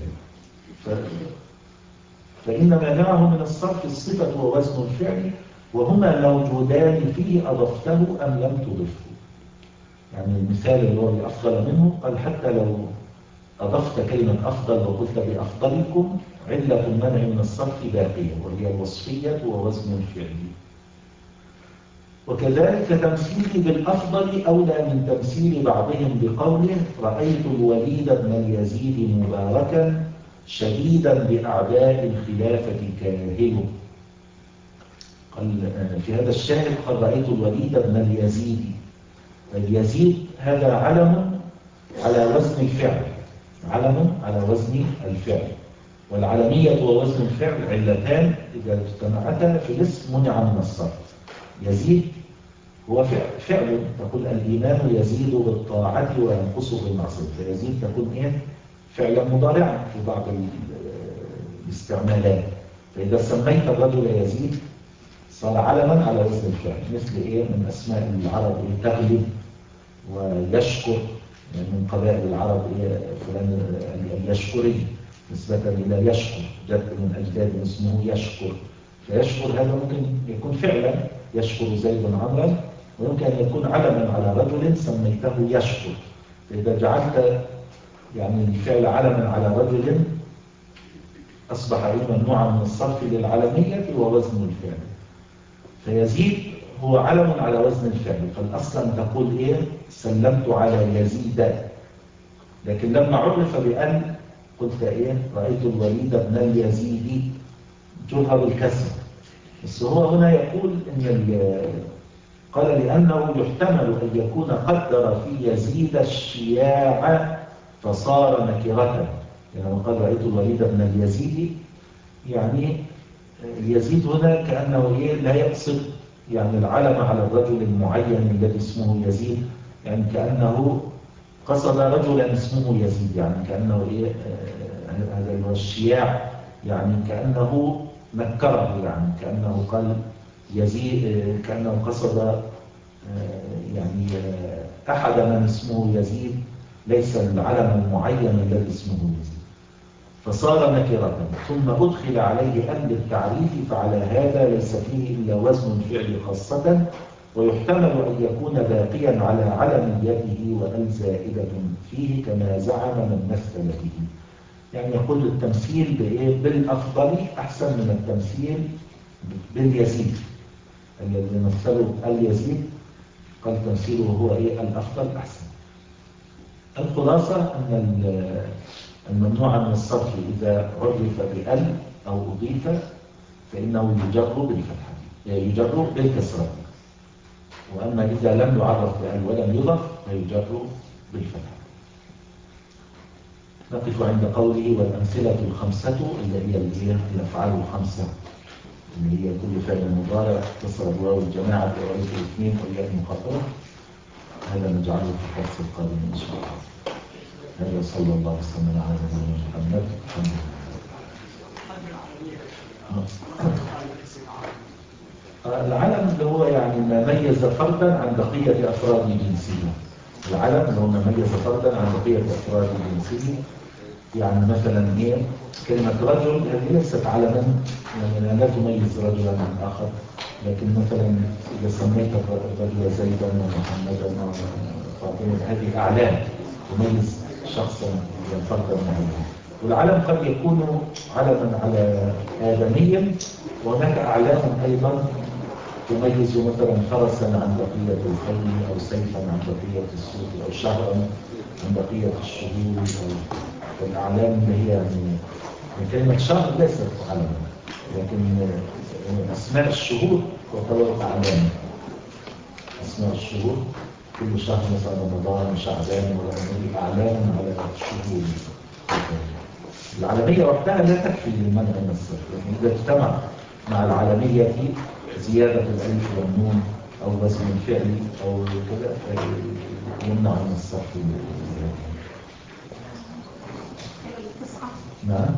فإن مانعه من الصرف الصفة ووزن الفعل، وهما موجودان فيه أضفته أم لم تضفه. يعني المثال اللي هو بأفضل منه قال حتى لو أضفت كلمة أفضل وقلت بأفضلكم علة المنع من الصرف باقية، وهي الوصفية ووزن الفعل. وكذلك تمثيلي بالأفضل أولى من تمثيل بعضهم بقوله رأيت الوليد بن اليزيد مباركا شديدا بأعداء الخلافة كاهله. قال في هذا الشاهد قال رأيت الوليد بن اليزيد. اليزيد هذا علم على وزن الفعل، علم على وزن الفعل. والعلمية ووزن الفعل علتان إذا اجتمعتا في الاسم منع من الصرف. يزيد هو فعل, فعل تقول الإيمان يزيد بالطاعة وينقص بالمعصية، فيزيد تكون إيه؟ فعلا مضارعا في بعض الاستعمالات. فإذا سميت الرجل يزيد صار علما على وزن الفعل، مثل إيه من أسماء العرب تغلب ويشكر، يعني من قبائل العرب إيه فلان اليشكري نسبة إلى يشكر، جد من أجداد اسمه يشكر. فيشكر هذا ممكن يكون فعلا يشكر زيد عمرا، ويمكن أن يكون علما على رجل سميته يشكر. فإذا جعلت يعني الفعل علما على رجل أصبح أيضا نوعا من الصرف للعلمية ووزن الفعل. فيزيد هو علم على وزن الفعل، فالأصل أن تقول إيه سلمت على يزيد، لكن لما عرف بأن قلت إيه رأيت الوليد بن اليزيد جرها بالكسر. بس هو هنا يقول إن قال لأنه يحتمل أن يكون قدر في يزيد الشياع فصار نكرة. يعني قال رأيت الوليد بن اليزيد، يعني يزيد هنا كأنه إيه لا يقصد يعني العلم على الرجل المعين الذي اسمه يزيد، يعني كأنه قصد رجلا اسمه يزيد، يعني كأنه إيه هذا اللي هو الشياع، يعني كأنه نكره، يعني كأنه قال يزيد، كأنه قصد يعني أحد من اسمه يزيد ليس العلم المعين الذي اسمه يزيد، فصار نكرة. ثم أدخل عليه أمر التعريف، فعلى هذا ليس فيه إلا وزن الفعل خاصة، ويحتمل أن يكون باقيا على علميته وأل زائدة فيه كما زعم من مثل به. يعني يقول التمثيل بإيه؟ بالأفضل أحسن من التمثيل باليزيد الذي مثله اليزيد، قال تمثيله هو إيه الأفضل أحسن. الخلاصة أن الممنوع من الصرف إذا عرف بأل أو أضيف فإنه يجر بالفتحة، يجر بالكسرة، وأما إذا لم يعرف بأل ولم يضف فيجر بالفتحة. نقف عند قوله والأمثلة الخمسة اللي هي الأفعال الخمسة اللي هي كل فعل مضارع اتصل بواو الجماعة وألف الاثنين والياء المخففة. هذا نجعله في الدرس القادم إن شاء الله. هذا صلى الله وسلم على نبينا محمد. الحمد لله. العلم اللي هو يعني ما ميز فردا عن بقية أفراد جنسه، العلم اللي هو ما ميز فردا عن بقية الأفراد الجنسية. يعني مثلا ايه كلمة رجل هذه ليست علما، يعني لا تميز رجلا عن آخر، لكن مثلا إذا سميت الرجل زيدا ومحمدا وفاطمة هذه أعلام تميز شخصا فردا معينا. والعلم قد يكون علما على آدمي، وهناك أعلام أيضا تميز مثلا فرسا عن بقية الخيل، أو سيفا عن بقية السيوف، أو شهرا عن بقية الشهور، أو الأعلام اللي هي يعني كلمة شهر ليست علما، لكن أسماء الشهور تعتبر أعلام. أسماء الشهور كل شهر مثلا رمضان وشعبان ورمضان أعلام على الشهور. العالمية وحدها لا تكفي للمنع من الصرف، لكن إذا اجتمع مع العالمية زيادة الألف والنون أو وزن الفعل أو كذا يمنع من الصرف. نعم.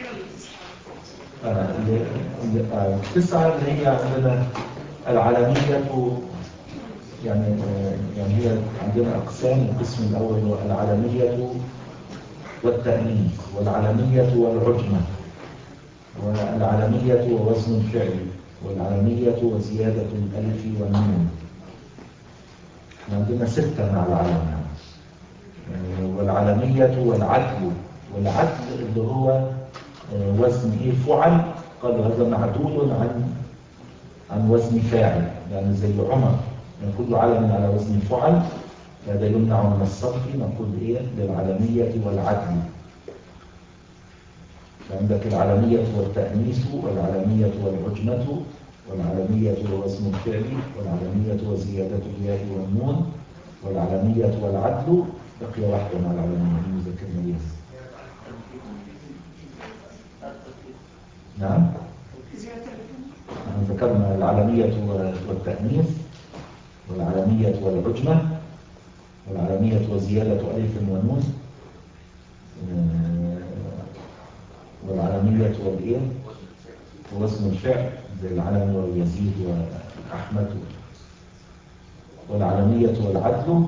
التسعة اللي هي عندنا العالمية، يعني يعني هي عندنا أقسام. القسم الأول هو العالمية والتأنيث، والعالمية والعجمة، والعالمية ووزن الفعل، والعالمية وزيادة الألف والنون. احنا عندنا ستة مع العالمية. والعالمية والعدل، والعدل اللي هو وزن ايه فعل، قالوا هذا معدول عن عن وزن فاعل، يعني زي عمر يعني كل علم على وزن فعل، هذا يمنع من الصرف. نقول ايه للعالمية والعدل. عندك العالمية والتأنيث، والعالمية والعجمة، والعالمية ووزن الفعل، والعالمية وزيادة الياء والنون، والعالمية والعدل. بقي واحدة مع العالمية المذكر مليس. نعم. ذكرنا العالمية والتأنيث، والعالمية والعجمة، والعالمية وزيادة ألف ونون، والعالمية والإيه ووزن الفعل زي العالمي ويزيد وأحمد، والعالمية والعدل.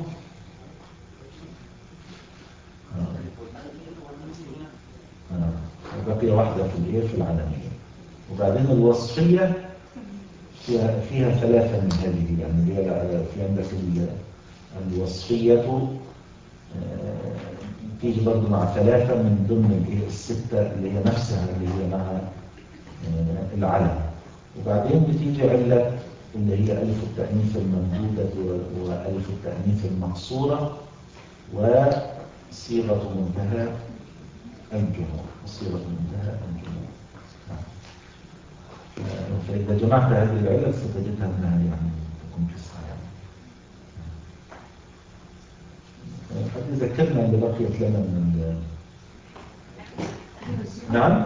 بقي واحدة في الإيه في العالمية. وبعدين الوصفية فيها, فيها ثلاثة من هذه، يعني هي في عندك الوصفية تيجي برضو مع ثلاثة من ضمن الايه الستة اللي هي نفسها اللي هي مع العلم. وبعدين بتيجي علة اللي هي ألف التأنيث الممدودة وألف التأنيث المقصورة وصيغة منتهى الجموع. وصيغة منتهى الجموع. فإذا جمعت هذه العلل ستجدها أنها يعني تكون تسعة. يعني حد يذكرنا اللي بقيت لنا من نعم.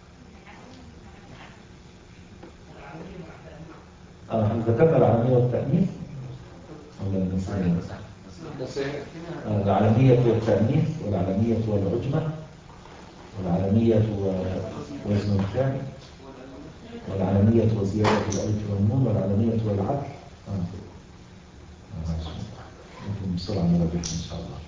اه احنا ذكرنا العالمية والتأنيث ولا النسائية؟ آه العالمية والتأنيث، والعالمية والعجمة، والعالمية ووزن الفعل، والعالمية وزيادة الألف والنون، والعالمية والعدل. اه ممكن بسرعة نراجعها إن شاء الله.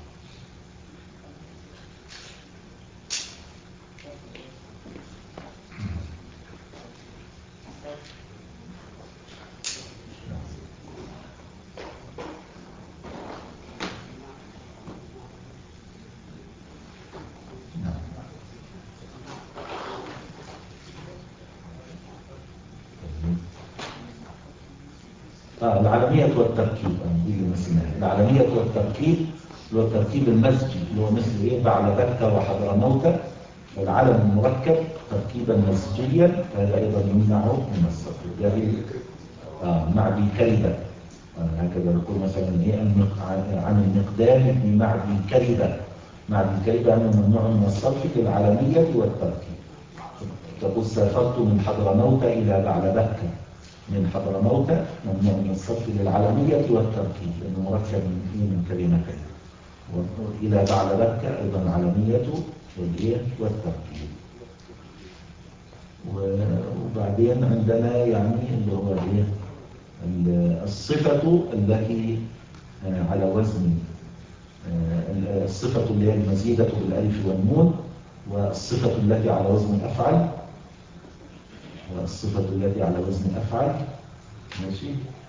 آه العالمية والتركيب دي اللي مسميها العالمية والتركيب، اللي هو التركيب المزجي اللي هو مثل ايه بعد بكة وحضرموت. والعلم المركب تركيبا مزجيا هذا ايضا يمنع من الصرف. يعني آه معدي كلبة آه هكذا نقول مثلا ايه عن المقدام ابن معدي كلبة. معدي كلبة انه ممنوع من الصرف للعالمية والتركيب. تقول سافرت من حضرموت الى بعلبكة. من حضرموت ممنوع من الصرف للعالمية والتركيب لأنه مركب من كلمتين. وإلى بعلبكة أيضا عالمية والتركيب. وبعدين عندنا يعني اللي هو ايه الصفة التي على وزن الصفة اللي هي المزيدة بالألف والنون، والصفة التي على وزن أفعل، والصفة التي على وزن أفعل، ماشي.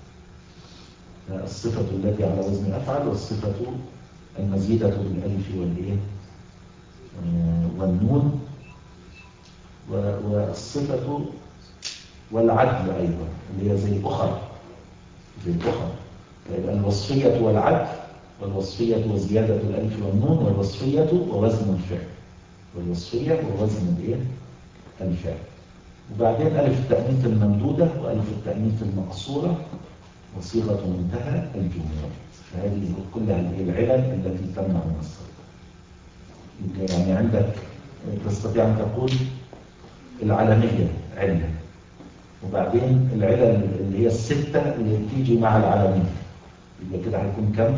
الصفة التي على وزن أفعل، والصفة المزيدة بالألف والإيه والنون، والصفة والعدل أيضا اللي هي زي الأخر، زي الأخر. فيبقى الوصفية والعدل، والوصفية وزيادة الألف والنون، والوصفية ووزن الفعل، والوصفية ووزن الإيه الفعل. وبعدين ألف التأنيث الممدودة وألف التأنيث المقصورة وصيغة منتهى الجموع. فهذه كلها العلل التي تمنع من الصرف. يعني عندك تستطيع أن تقول العلمية علة، وبعدين العلل اللي هي الستة اللي بتيجي مع العلمية، يبقى كده هيكون كم؟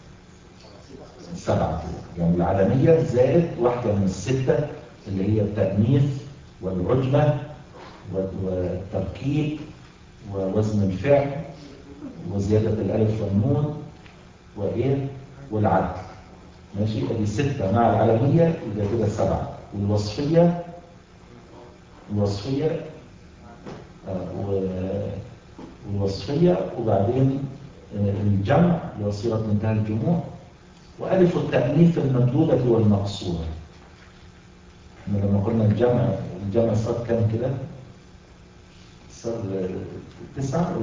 سبعة. يعني العلمية زائد واحدة من الستة اللي هي التأنيث والعجمة والتركيب ووزن الفعل وزيادة الألف والنون وإيه والعدل، ماشي. ادي ستة مع العلمية يبقى كده سبعة. والوصفية الوصفية آه والوصفية وبعدين الجمع اللي هو صيغة منتهى الجموع، وألف التأنيث الممدودة والمقصورة. احنا لما قلنا الجمع الجمع صار كام كده؟ صار تسعة.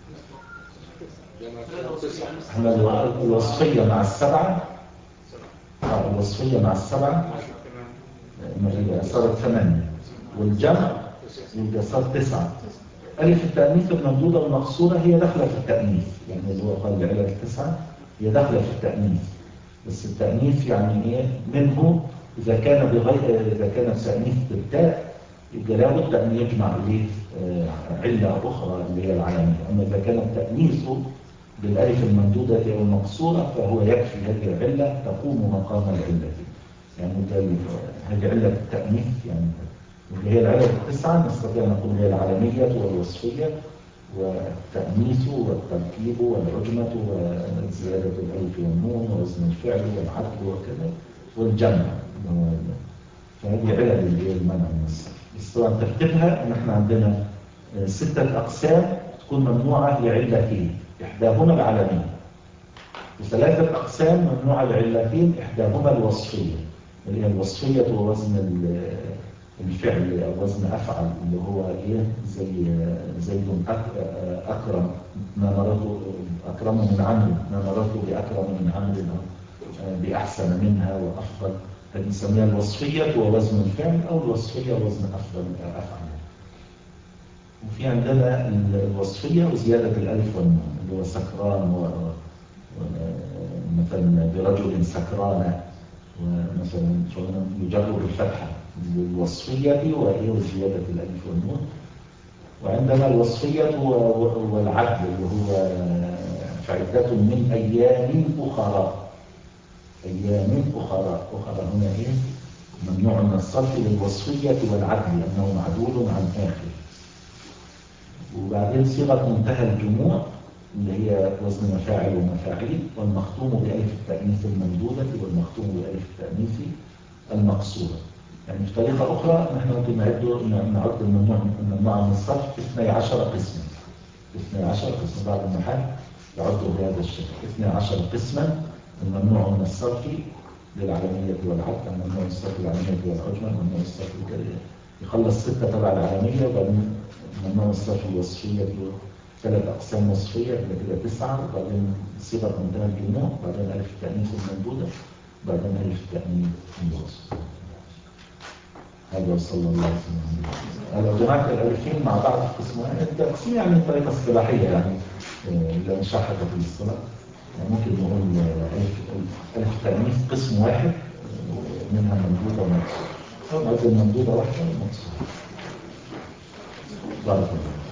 احنا الوصفية مع السبعة، اه الوصفية مع السبعة يبقى صارت ثمانية، والجمع يبقى صار تسعة. ألف التأنيث الممدودة والمقصورة هي داخلة في التأنيث، يعني اللي هو قال العلل التسعة هي داخلة في التأنيث، بس التأنيث يعني ايه منه إذا كان بغير إذا كان التأنيث بالتاء يبقى لابد أن يجمع إليه علة أخرى اللي هي العلمية. أما إذا كان التأنيث بالألف الممدودة أو المقصورة فهو يكفي هذه العلة تقوم مقام العلة. يعني هذه علة التأنيث، يعني اللي هي العلة التسعة نستطيع أن نقول هي العلمية والوصفية والتأنيث والتركيب والعجمة وزيادة الألف والنون ووزن الفعل والعدل وكذا والجمع. فهذه علل اللي هي المنع من الصرف. بس طبعا ترتيبها ان احنا عندنا ستة أقسام تكون ممنوعة لعلتين إحداهما العلمية، وثلاثة أقسام ممنوعة لعلتين إحداهما الوصفية، اللي هي الوصفية ووزن الفعل أو وزن أفعل اللي هو إيه زي زي أكرم نمرته أكرم من عمرو نمرته بأكرم من عمرو بأحسن منها وأفضل. هذه نسميها الوصفية ووزن الفعل أو الوصفية ووزن أفضل أفعل. وفي عندنا الوصفية وزيادة الألف والنون اللي هو سكران و... مثلا برجل سكرانة ومثلا يجر بالفتحة الوصفية وهي وزيادة الألف والنون. وعندنا الوصفية والعدل اللي هو فعدة من أيام أخرى. أيام أخرى أخرى هنا إيه ممنوع من الصرف للوصفية والعدل لأنه معدول عن آخر. وبعدين صيغة منتهى الجموع اللي هي وزن مفاعل ومفاعيل، والمختوم بألف التأنيث الممدودة والمختوم بألف التأنيث المقصورة. يعني بطريقة أخرى نحن ممكن نعد نعد الممنوع الممنوع من الصرف اثني عشر قسما. اثني عشر قسم بعض المحل يعده بهذا الشكل اثني عشر قسما الممنوع من الصرف للعلمية والعدل، الممنوع من الصرف للعلمية والعجمة، الممنوع من الصرف يخلص ستة تبع العلمية، وبعدين ممنوع من الصرف الوصفية ثلاث أقسام وصفية يبقى كده تسعة، وبعدين صيغة منتهى الجموع، وبعدين ألف التأنيث الممدودة، وبعدين ألف التأنيث الموصل. هذا وصلى الله عليه وسلم. لو جمعت الألفين مع بعض في قسمين التقسيم يعني طريقة اصطلاحية يعني اللي نشرحها في الصلاة. يعني ممكن نقول ألف ألف التأنيث قسم واحد منها ممدودة ومقصودة، أو الممدودة واحدة ومقصودة. بارك الله.